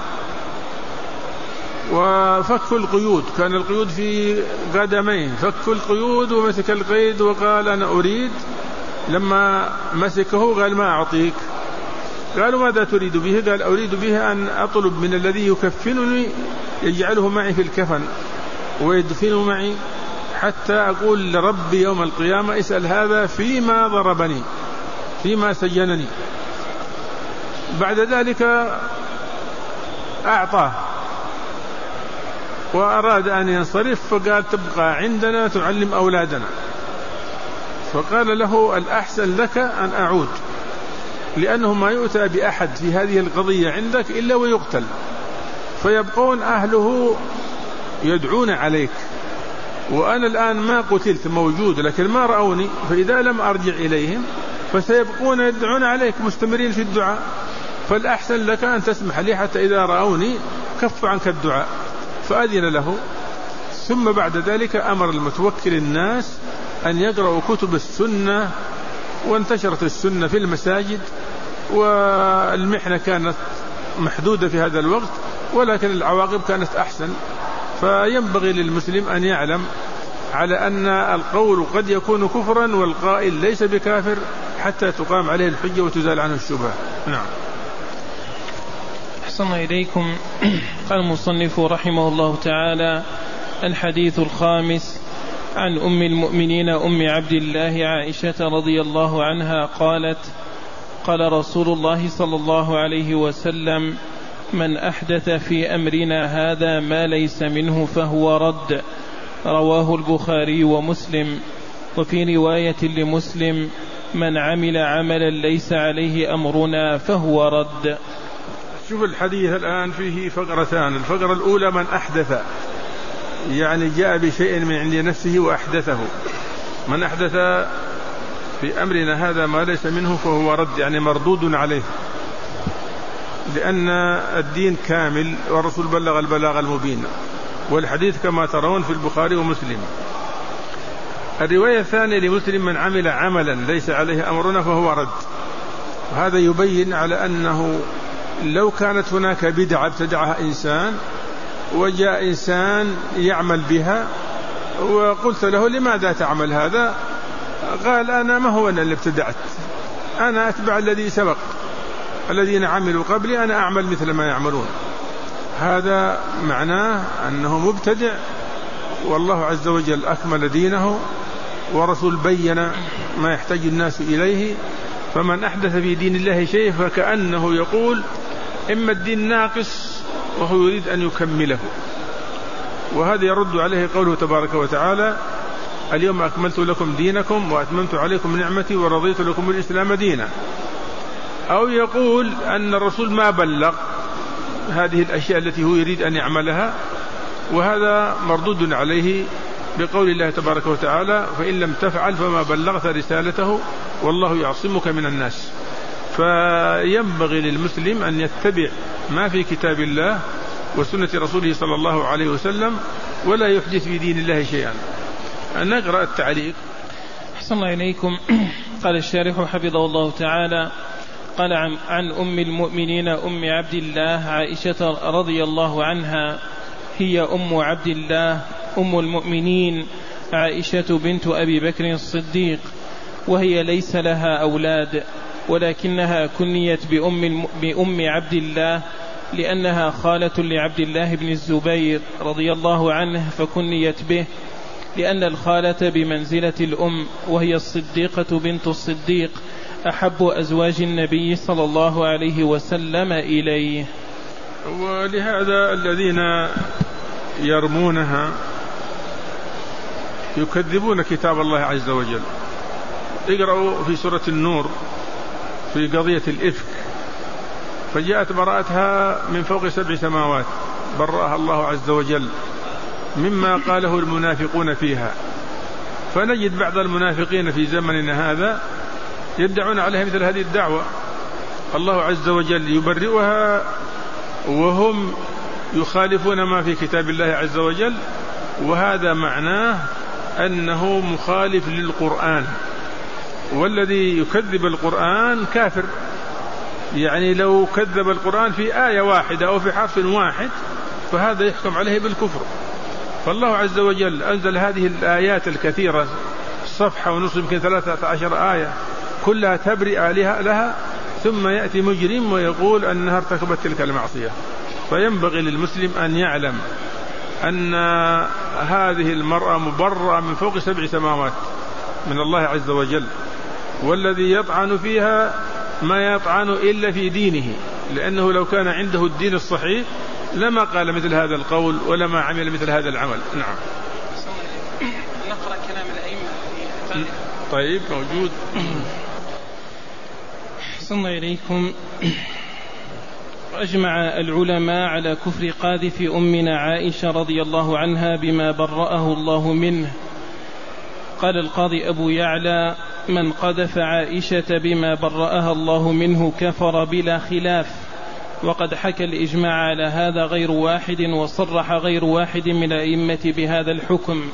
وفك القيود. كان القيود في قدمين، فك القيود ومسك القيد وقال: أنا أريد. لما مسكه قال: ما أعطيك. قالوا: ماذا تريد به؟ قال: أريد به أن أطلب من الذي يكفنني يجعله معي في الكفن ويدفنه معي حتى أقول لربي يوم القيامة: اسأل هذا فيما ضربني. فيما سجنني. بعد ذلك أعطاه وأراد أن ينصرف، فقال تبقى عندنا تعلم أولادنا. فقال له الأحسن لك أن أعود، لأنه ما يؤتى بأحد في هذه القضية عندك إلا ويقتل، فيبقون أهله يدعون عليك، وأنا الآن ما قتلت موجود لكن ما رأوني، فإذا لم أرجع إليهم فسيبقون يدعون عليك مستمرين في الدعاء، فالأحسن لك أن تسمح لي حتى إذا رأوني كف عنك الدعاء. فأذن له. ثم بعد ذلك أمر المتوكل الناس أن يقرأوا كتب السنة، وانتشرت السنة في المساجد، والمحنة كانت محدودة في هذا الوقت ولكن العواقب كانت أحسن. فينبغي للمسلم أن يعلم على أن القول قد يكون كفرا والقائل ليس بكافر حتى تقام عليه الحجة وتزال عنه الشبهة. نعم. أحسن إليكم. قال المصنف رحمه الله تعالى: الحديث الخامس عن أم المؤمنين أم عبد الله عائشة رضي الله عنها قالت: قال رسول الله صلى الله عليه وسلم: من أحدث في أمرنا هذا ما ليس منه فهو رد. رواه البخاري ومسلم. وفي رواية لمسلم: من عمل عملا ليس عليه أمرنا فهو رد. شوف الحديث الآن فيه فقرتان. الفقرة الأولى: من أحدث، يعني جاء بشيء من عند نفسه وأحدثه. من أحدث في أمرنا هذا ما ليس منه فهو رد، يعني مردود عليه، لأن الدين كامل والرسول بلغ البلاغ المبين، والحديث كما ترون في البخاري ومسلم. الرواية الثانية لمسلم: من عمل عملا ليس عليه أمرنا فهو رد. وهذا يبين على أنه لو كانت هناك بدعة ابتدعها إنسان وجاء إنسان يعمل بها وقلت له: لماذا تعمل هذا؟ قال: أنا ما هو أنا اللي ابتدعت، أنا أتبع الذي سبق، الذين عملوا قبلي أنا أعمل مثل ما يعملون. هذا معناه أنه مبتدع، والله عز وجل أكمل دينه ورسول بين ما يحتاج الناس إليه. فمن أحدث في دين الله شيء فكأنه يقول إما الدين ناقص وهو يريد أن يكمله. وهذا يرد عليه قوله تبارك وتعالى: اليوم أكملت لكم دينكم وأتممت عليكم نعمتي ورضيت لكم الإسلام دينا. أو يقول أن الرسول ما بلغ هذه الأشياء التي هو يريد أن يعملها، وهذا مردود عليه بقول الله تبارك وتعالى: فإن لم تفعل فما بلغت رسالته والله يعصمك من الناس. فينبغي للمسلم أن يتبع ما في كتاب الله وسنة رسوله صلى الله عليه وسلم، ولا يحدث في دين الله شيئا. نقرأ التعليق. أحسن الله إليكم. قال الشارح حفظه الله تعالى: قال عن, عن أم المؤمنين أم عبد الله عائشة رضي الله عنها: هي أم عبد الله أم المؤمنين عائشة بنت أبي بكر الصديق، وهي ليس لها أولاد، ولكنها كنيت بأم, بأم عبد الله لأنها خالة لعبد الله بن الزبير رضي الله عنه، فكنيت به لأن الخالة بمنزلة الأم، وهي الصديقة بنت الصديق أحب أزواج النبي صلى الله عليه وسلم إليه. ولهذا الذين يرمونها يكذبون كتاب الله عز وجل. اقرأوا في سورة النور في قضية الإفك، فجاءت براءتها من فوق سبع سماوات، برأها الله عز وجل مما قاله المنافقون فيها. فنجد بعض المنافقين في زمننا هذا يدعون عليها مثل هذه الدعوة. الله عز وجل يبرئها وهم يخالفون ما في كتاب الله عز وجل، وهذا معناه أنه مخالف للقرآن، والذي يكذب القرآن كافر. يعني لو كذب القرآن في آية واحدة أو في حرف واحد فهذا يحكم عليه بالكفر. فالله عز وجل أنزل هذه الآيات الكثيرة، صفحة ونصف يمكن ثلاثة عشر آية، كلها تبرئ لها، ثم يأتي مجرم ويقول أنها ارتكبت تلك المعصية. فينبغي للمسلم أن يعلم أن هذه المرأة مبرأة من فوق سبع سماوات من الله عز وجل، والذي يطعن فيها ما يطعن إلا في دينه، لأنه لو كان عنده الدين الصحيح لما قال مثل هذا القول ولما عمل مثل هذا العمل. نعم. نقرأ كلام الأئمة. طيب موجود. صلى إليكم. أجمع العلماء على كفر قاذف أمنا عائشة رضي الله عنها بما برأه الله منه. قال القاضي أبو يعلى: من قذف عائشة بما برأها الله منه كفر بلا خلاف، وقد حكى الإجماع على هذا غير واحد، وصرح غير واحد من الأئمة بهذا الحكم.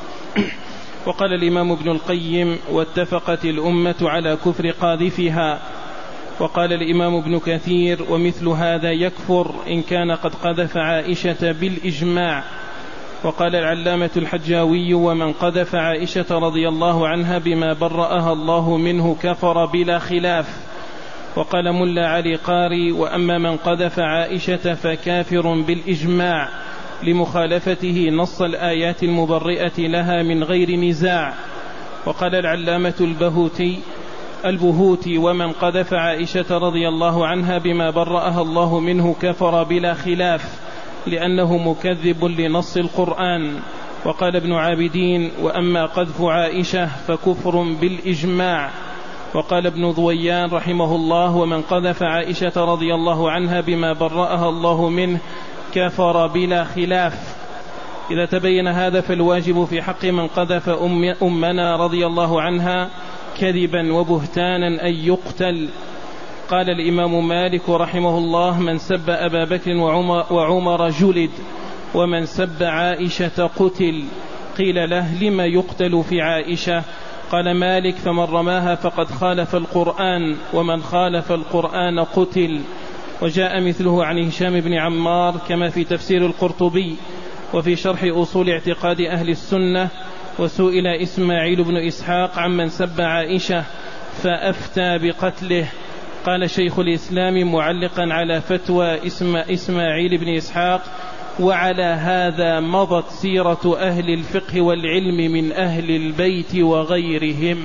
وقال الإمام ابن القيم: واتفقت الأمة على كفر قاذفها. وقال الإمام ابن كثير: ومثل هذا يكفر إن كان قد قذف عائشة بالإجماع. وقال العلامة الحجاوي: ومن قذف عائشة رضي الله عنها بما برأها الله منه كفر بلا خلاف. وقال ملا علي قاري: وأما من قذف عائشة فكافر بالإجماع لمخالفته نص الآيات المبرئة لها من غير نزاع. وقال العلامة البهوتي البهوتي: ومن قذف عائشة رضي الله عنها بما برأها الله منه كفر بلا خلاف، لأنه مكذب لنص القرآن. وقال ابن عابدين: وأما قذف عائشة فكفر بالإجماع. وقال ابن ضويان رحمه الله: ومن قذف عائشة رضي الله عنها بما برأها الله منه كفر بلا خلاف. إذا تبين هذا فالواجب في حق من قذف أم أمنا رضي الله عنها كذبا وبهتانا أن يقتل. قال الإمام مالك رحمه الله: من سب أبا بكر وعمر, وعمر جلد، ومن سب عائشة قتل. قيل له: لما يقتل في عائشة؟ قال مالك: فمن رماها فقد خالف القرآن، ومن خالف القرآن قتل. وجاء مثله عن هشام بن عمار كما في تفسير القرطبي وفي شرح أصول اعتقاد أهل السنة. وسئل إسماعيل بن إسحاق عمن سب عائشة فأفتى بقتله. قال شيخ الإسلام معلقا على فتوى إسماعيل بن إسحاق: وعلى هذا مضت سيرة أهل الفقه والعلم من أهل البيت وغيرهم.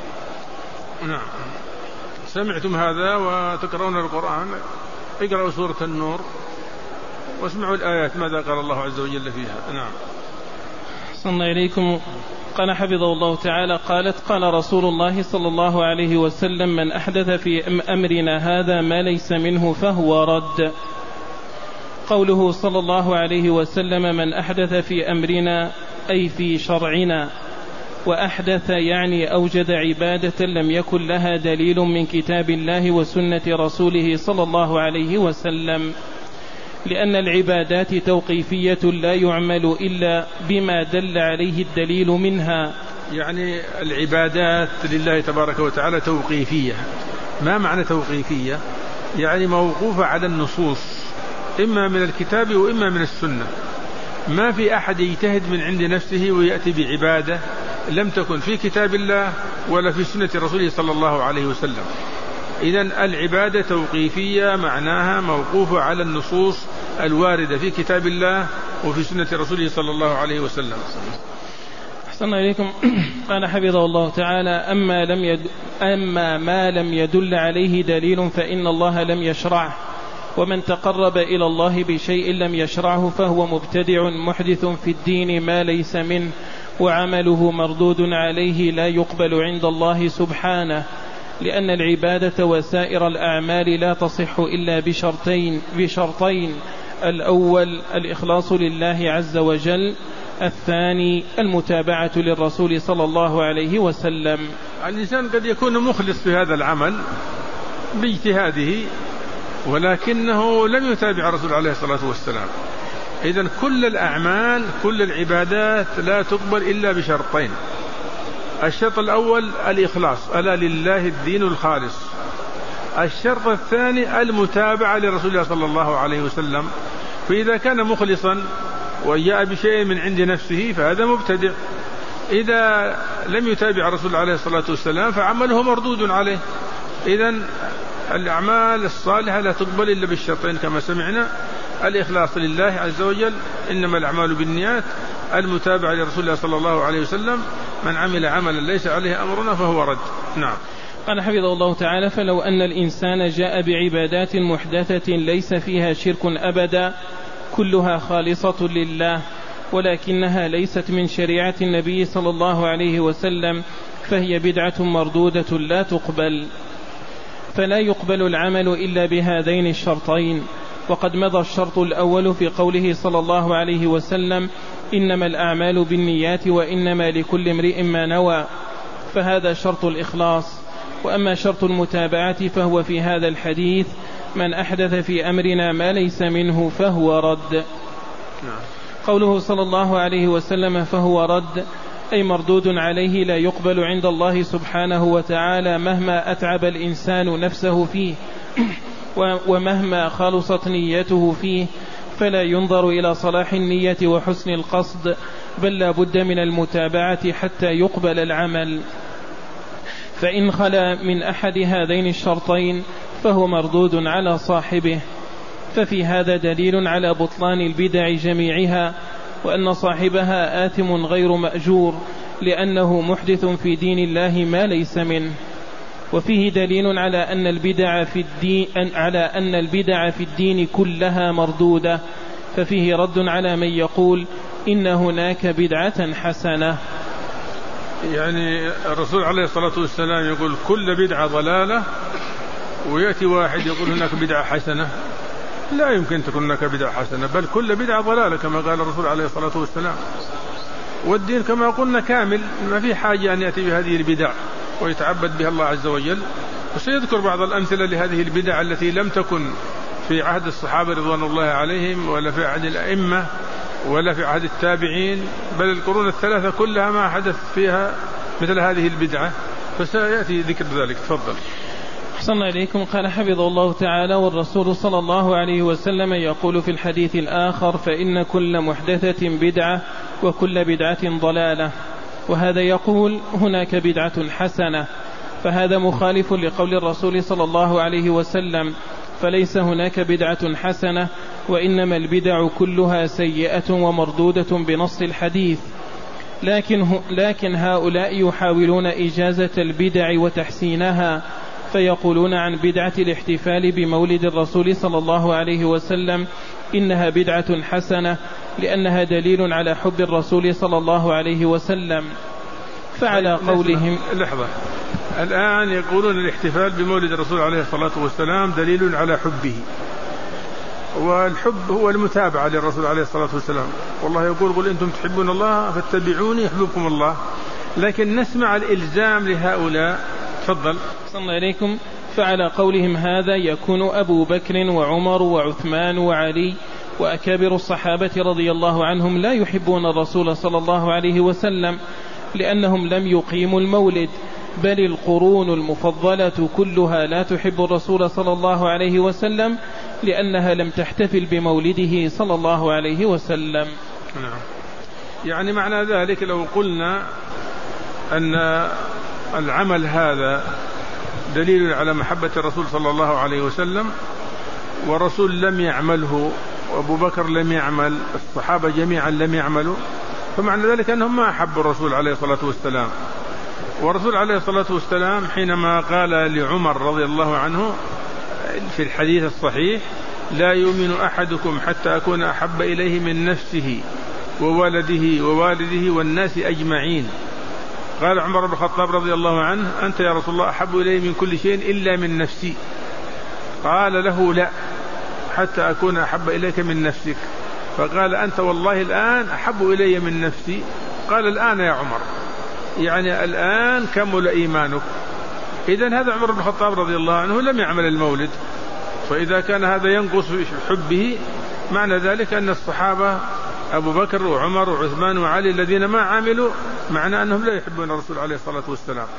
نعم. سمعتم هذا وتقرؤون القرآن، اقرأوا سورة النور واسمعوا الآيات ماذا قال الله عز وجل فيها. نعم. صلى إليكم. قال حفظه الله تعالى: قالت: قال رسول الله صلى الله عليه وسلم: من أحدث في أمرنا هذا ما ليس منه فهو رد. قوله صلى الله عليه وسلم من أحدث في أمرنا أي في شرعنا، وأحدث يعني أوجد عبادة لم يكن لها دليل من كتاب الله وسنة رسوله صلى الله عليه وسلم، لأن العبادات توقيفية لا يعمل إلا بما دل عليه الدليل منها. يعني العبادات لله تبارك وتعالى توقيفية. ما معنى توقيفية؟ يعني موقوفة على النصوص، إما من الكتاب وإما من السنة. ما في أحد يجتهد من عند نفسه ويأتي بعبادة لم تكن في كتاب الله ولا في سنة رسوله صلى الله عليه وسلم. إذن العبادة توقيفية معناها موقوفة على النصوص الواردة في كتاب الله وفي سنة رسوله صلى الله عليه وسلم. أحسن إليكم. قال حفظه الله تعالى: أما, لم يد... أما ما لم يدل عليه دليل فإن الله لم يشرعه، ومن تقرب إلى الله بشيء لم يشرعه فهو مبتدع محدث في الدين ما ليس منه، وعمله مردود عليه لا يقبل عند الله سبحانه، لأن العبادة وسائر الأعمال لا تصح إلا بشرطين, بشرطين: الأول الإخلاص لله عز وجل، الثاني المتابعة للرسول صلى الله عليه وسلم. الإنسان قد يكون مخلص في هذا العمل باجتهاده ولكنه لم يتابع الرسول عليه الصلاة والسلام. إذن كل الأعمال كل العبادات لا تقبل إلا بشرطين: الشرط الأول الإخلاص، ألا لله الدين الخالص. الشرط الثاني المتابعة لرسول الله صلى الله عليه وسلم. فإذا كان مخلصا وجاء بشيء من عند نفسه فهذا مبتدع. إذا لم يتابع الرسول عليه الصلاة والسلام فعمله مردود عليه. إذن الأعمال الصالحة لا تقبل إلا بالشرطين كما سمعنا: الإخلاص لله عز وجل، إنما الأعمال بالنيات، المتابعة لرسول الله صلى الله عليه وسلم، من عمل عملا ليس عليه أمرنا فهو رد. نعم. قال حفظه الله تعالى: فلو أن الإنسان جاء بعبادات محدثة ليس فيها شرك أبدا كلها خالصة لله ولكنها ليست من شريعة النبي صلى الله عليه وسلم فهي بدعة مردودة لا تقبل، فلا يقبل العمل إلا بهذين الشرطين. وقد مضى الشرط الأول في قوله صلى الله عليه وسلم: إنما الأعمال بالنيات وإنما لكل امرئ ما نوى، فهذا شرط الإخلاص. وأما شرط المتابعة فهو في هذا الحديث: من أحدث في أمرنا ما ليس منه فهو رد. قوله صلى الله عليه وسلم فهو رد أي مردود عليه، لا يقبل عند الله سبحانه وتعالى مهما أتعب الإنسان نفسه فيه ومهما خلصت نيته فيه، فلا ينظر إلى صلاح النية وحسن القصد، بل لا بد من المتابعة حتى يقبل العمل. فإن خلا من أحد هذين الشرطين فهو مردود على صاحبه. ففي هذا دليل على بطلان البدع جميعها، وأن صاحبها آثم غير مأجور، لأنه محدث في دين الله ما ليس منه. وفيه دليل على أن البدع في الدين على أن البدع في الدين كلها مردودة، ففيه رد على من يقول إن هناك بدعة حسنة. يعني الرسول عليه الصلاة والسلام يقول كل بدعة ضلالة، ويأتي واحد يقول هناك بدعة حسنة. لا يمكن تكون هناك بدعة حسنة، بل كل بدعة ضلالة كما قال الرسول عليه الصلاة والسلام. والدين كما قلنا كامل، ما في حاجة أن يأتي بهذه البدع ويتعبد بها الله عز وجل. وسيذكر بعض الأمثلة لهذه البدع التي لم تكن في عهد الصحابة رضوان الله عليهم، ولا في عهد الأئمة، ولا في عهد التابعين، بل القرون الثلاثة كلها ما حدث فيها مثل هذه البدعة، فسيأتي ذكر ذلك. تفضل. أحسن إليكم. قال حفظه الله تعالى: والرسول صلى الله عليه وسلم يقول في الحديث الآخر: فإن كل محدثة بدعة وكل بدعة ضلالة. وهذا يقول هناك بدعة حسنة، فهذا مخالف لقول الرسول صلى الله عليه وسلم: فليس هناك بدعة حسنة، وإنما البدع كلها سيئة ومردودة بنص الحديث. لكن, لكن هؤلاء يحاولون إجازة البدع وتحسينها، فيقولون عن بدعة الاحتفال بمولد الرسول صلى الله عليه وسلم إنها بدعة حسنة، لأنها دليل على حب الرسول صلى الله عليه وسلم. فعلى قولهم لحظة، الآن يقولون الاحتفال بمولد الرسول عليه الصلاة والسلام دليل على حبه، والحب هو المتابعة للرسول عليه الصلاة والسلام. والله يقول: قل إنتم تحبون الله فاتبعوني يحببكم الله. لكن نسمع الإلزام لهؤلاء. تفضل. صلى إليكم. فعلى قولهم هذا يكون أبو بكر وعمر وعثمان وعلي وأكابر الصحابة رضي الله عنهم لا يحبون الرسول صلى الله عليه وسلم، لأنهم لم يقيموا المولد، بل القرون المفضلة كلها لا تحب الرسول صلى الله عليه وسلم، لأنها لم تحتفل بمولده صلى الله عليه وسلم. نعم. يعني معنى ذلك لو قلنا أن العمل هذا دليل على محبة الرسول صلى الله عليه وسلم، والرسول لم يعمله، وأبو بكر لم يعمل، الصحابة جميعا لم يعملوا، فمعنى ذلك أنهم ما أحبوا الرسول عليه الصلاة والسلام. والرسول عليه الصلاة والسلام حينما قال لعمر رضي الله عنه في الحديث الصحيح: لا يؤمن أحدكم حتى أكون أحب إليه من نفسه وولده ووالده والناس أجمعين. قال عمر بن الخطاب رضي الله عنه: أنت يا رسول الله أحب إلي من كل شيء إلا من نفسي. قال له: لا، حتى أكون أحب إليك من نفسك. فقال: أنت والله الآن أحب إلي من نفسي. قال: الآن يا عمر، يعني الآن كمل إيمانك. إذن هذا عمر بن الخطاب رضي الله عنه لم يعمل المولد، فإذا كان هذا ينقص في حبه، معنى ذلك أن الصحابة أبو بكر وعمر وعثمان وعلي الذين ما عملوا معنى أنهم لا يحبون الرسول عليه الصلاة والسلام.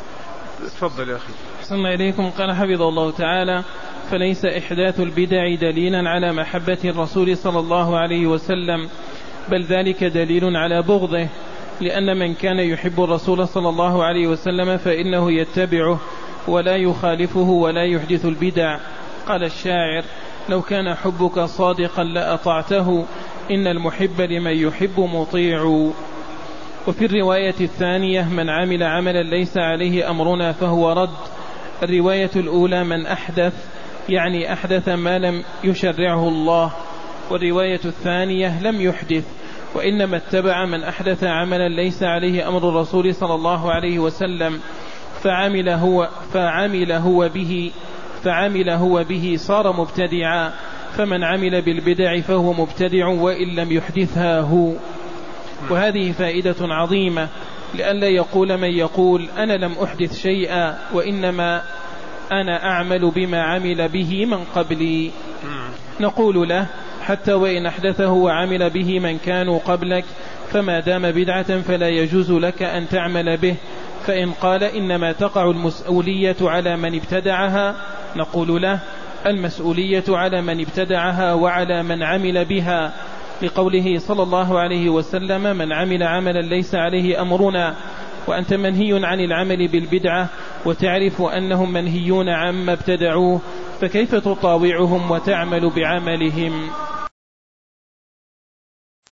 تفضل يا أخي. أحسن إليكم. قال حفظه الله تعالى: فليس إحداث البدع دليلا على محبة الرسول صلى الله عليه وسلم، بل ذلك دليل على بغضه، لأن من كان يحب الرسول صلى الله عليه وسلم فإنه يتبعه ولا يخالفه ولا يحدث البدع. قال الشاعر: لو كان حبك صادقا لأطعته، إن المحب لمن يحب مطيع. وفي الرواية الثانية: من عمل عملا ليس عليه أمرنا فهو رد، الرواية الأولى من أحدث يعني أحدث ما لم يشرعه الله، والرواية الثانية لم يحدث وإنما اتبع من أحدث عملا ليس عليه أمر الرسول صلى الله عليه وسلم فعمل هو, فعمل هو به فعمل هو به صار مبتدعا، فمن عمل بالبدع فهو مبتدع وإن لم يحدثها هو. وهذه فائدة عظيمة لئلا يقول من يقول أنا لم أحدث شيئا وإنما أنا أعمل بما عمل به من قبلي. نقول له حتى وإن أحدثه وعمل به من كانوا قبلك فما دام بدعة فلا يجوز لك أن تعمل به. فإن قال إنما تقع المسؤولية على من ابتدعها نقول له المسؤولية على من ابتدعها وعلى من عمل بها، لقوله صلى الله عليه وسلم من عمل عملا ليس عليه أمرنا، وأنت منهي عن العمل بالبدعة وتعرف أنهم منهيون عما ابتدعوه، فكيف تطاوعهم وتعمل بعملهم؟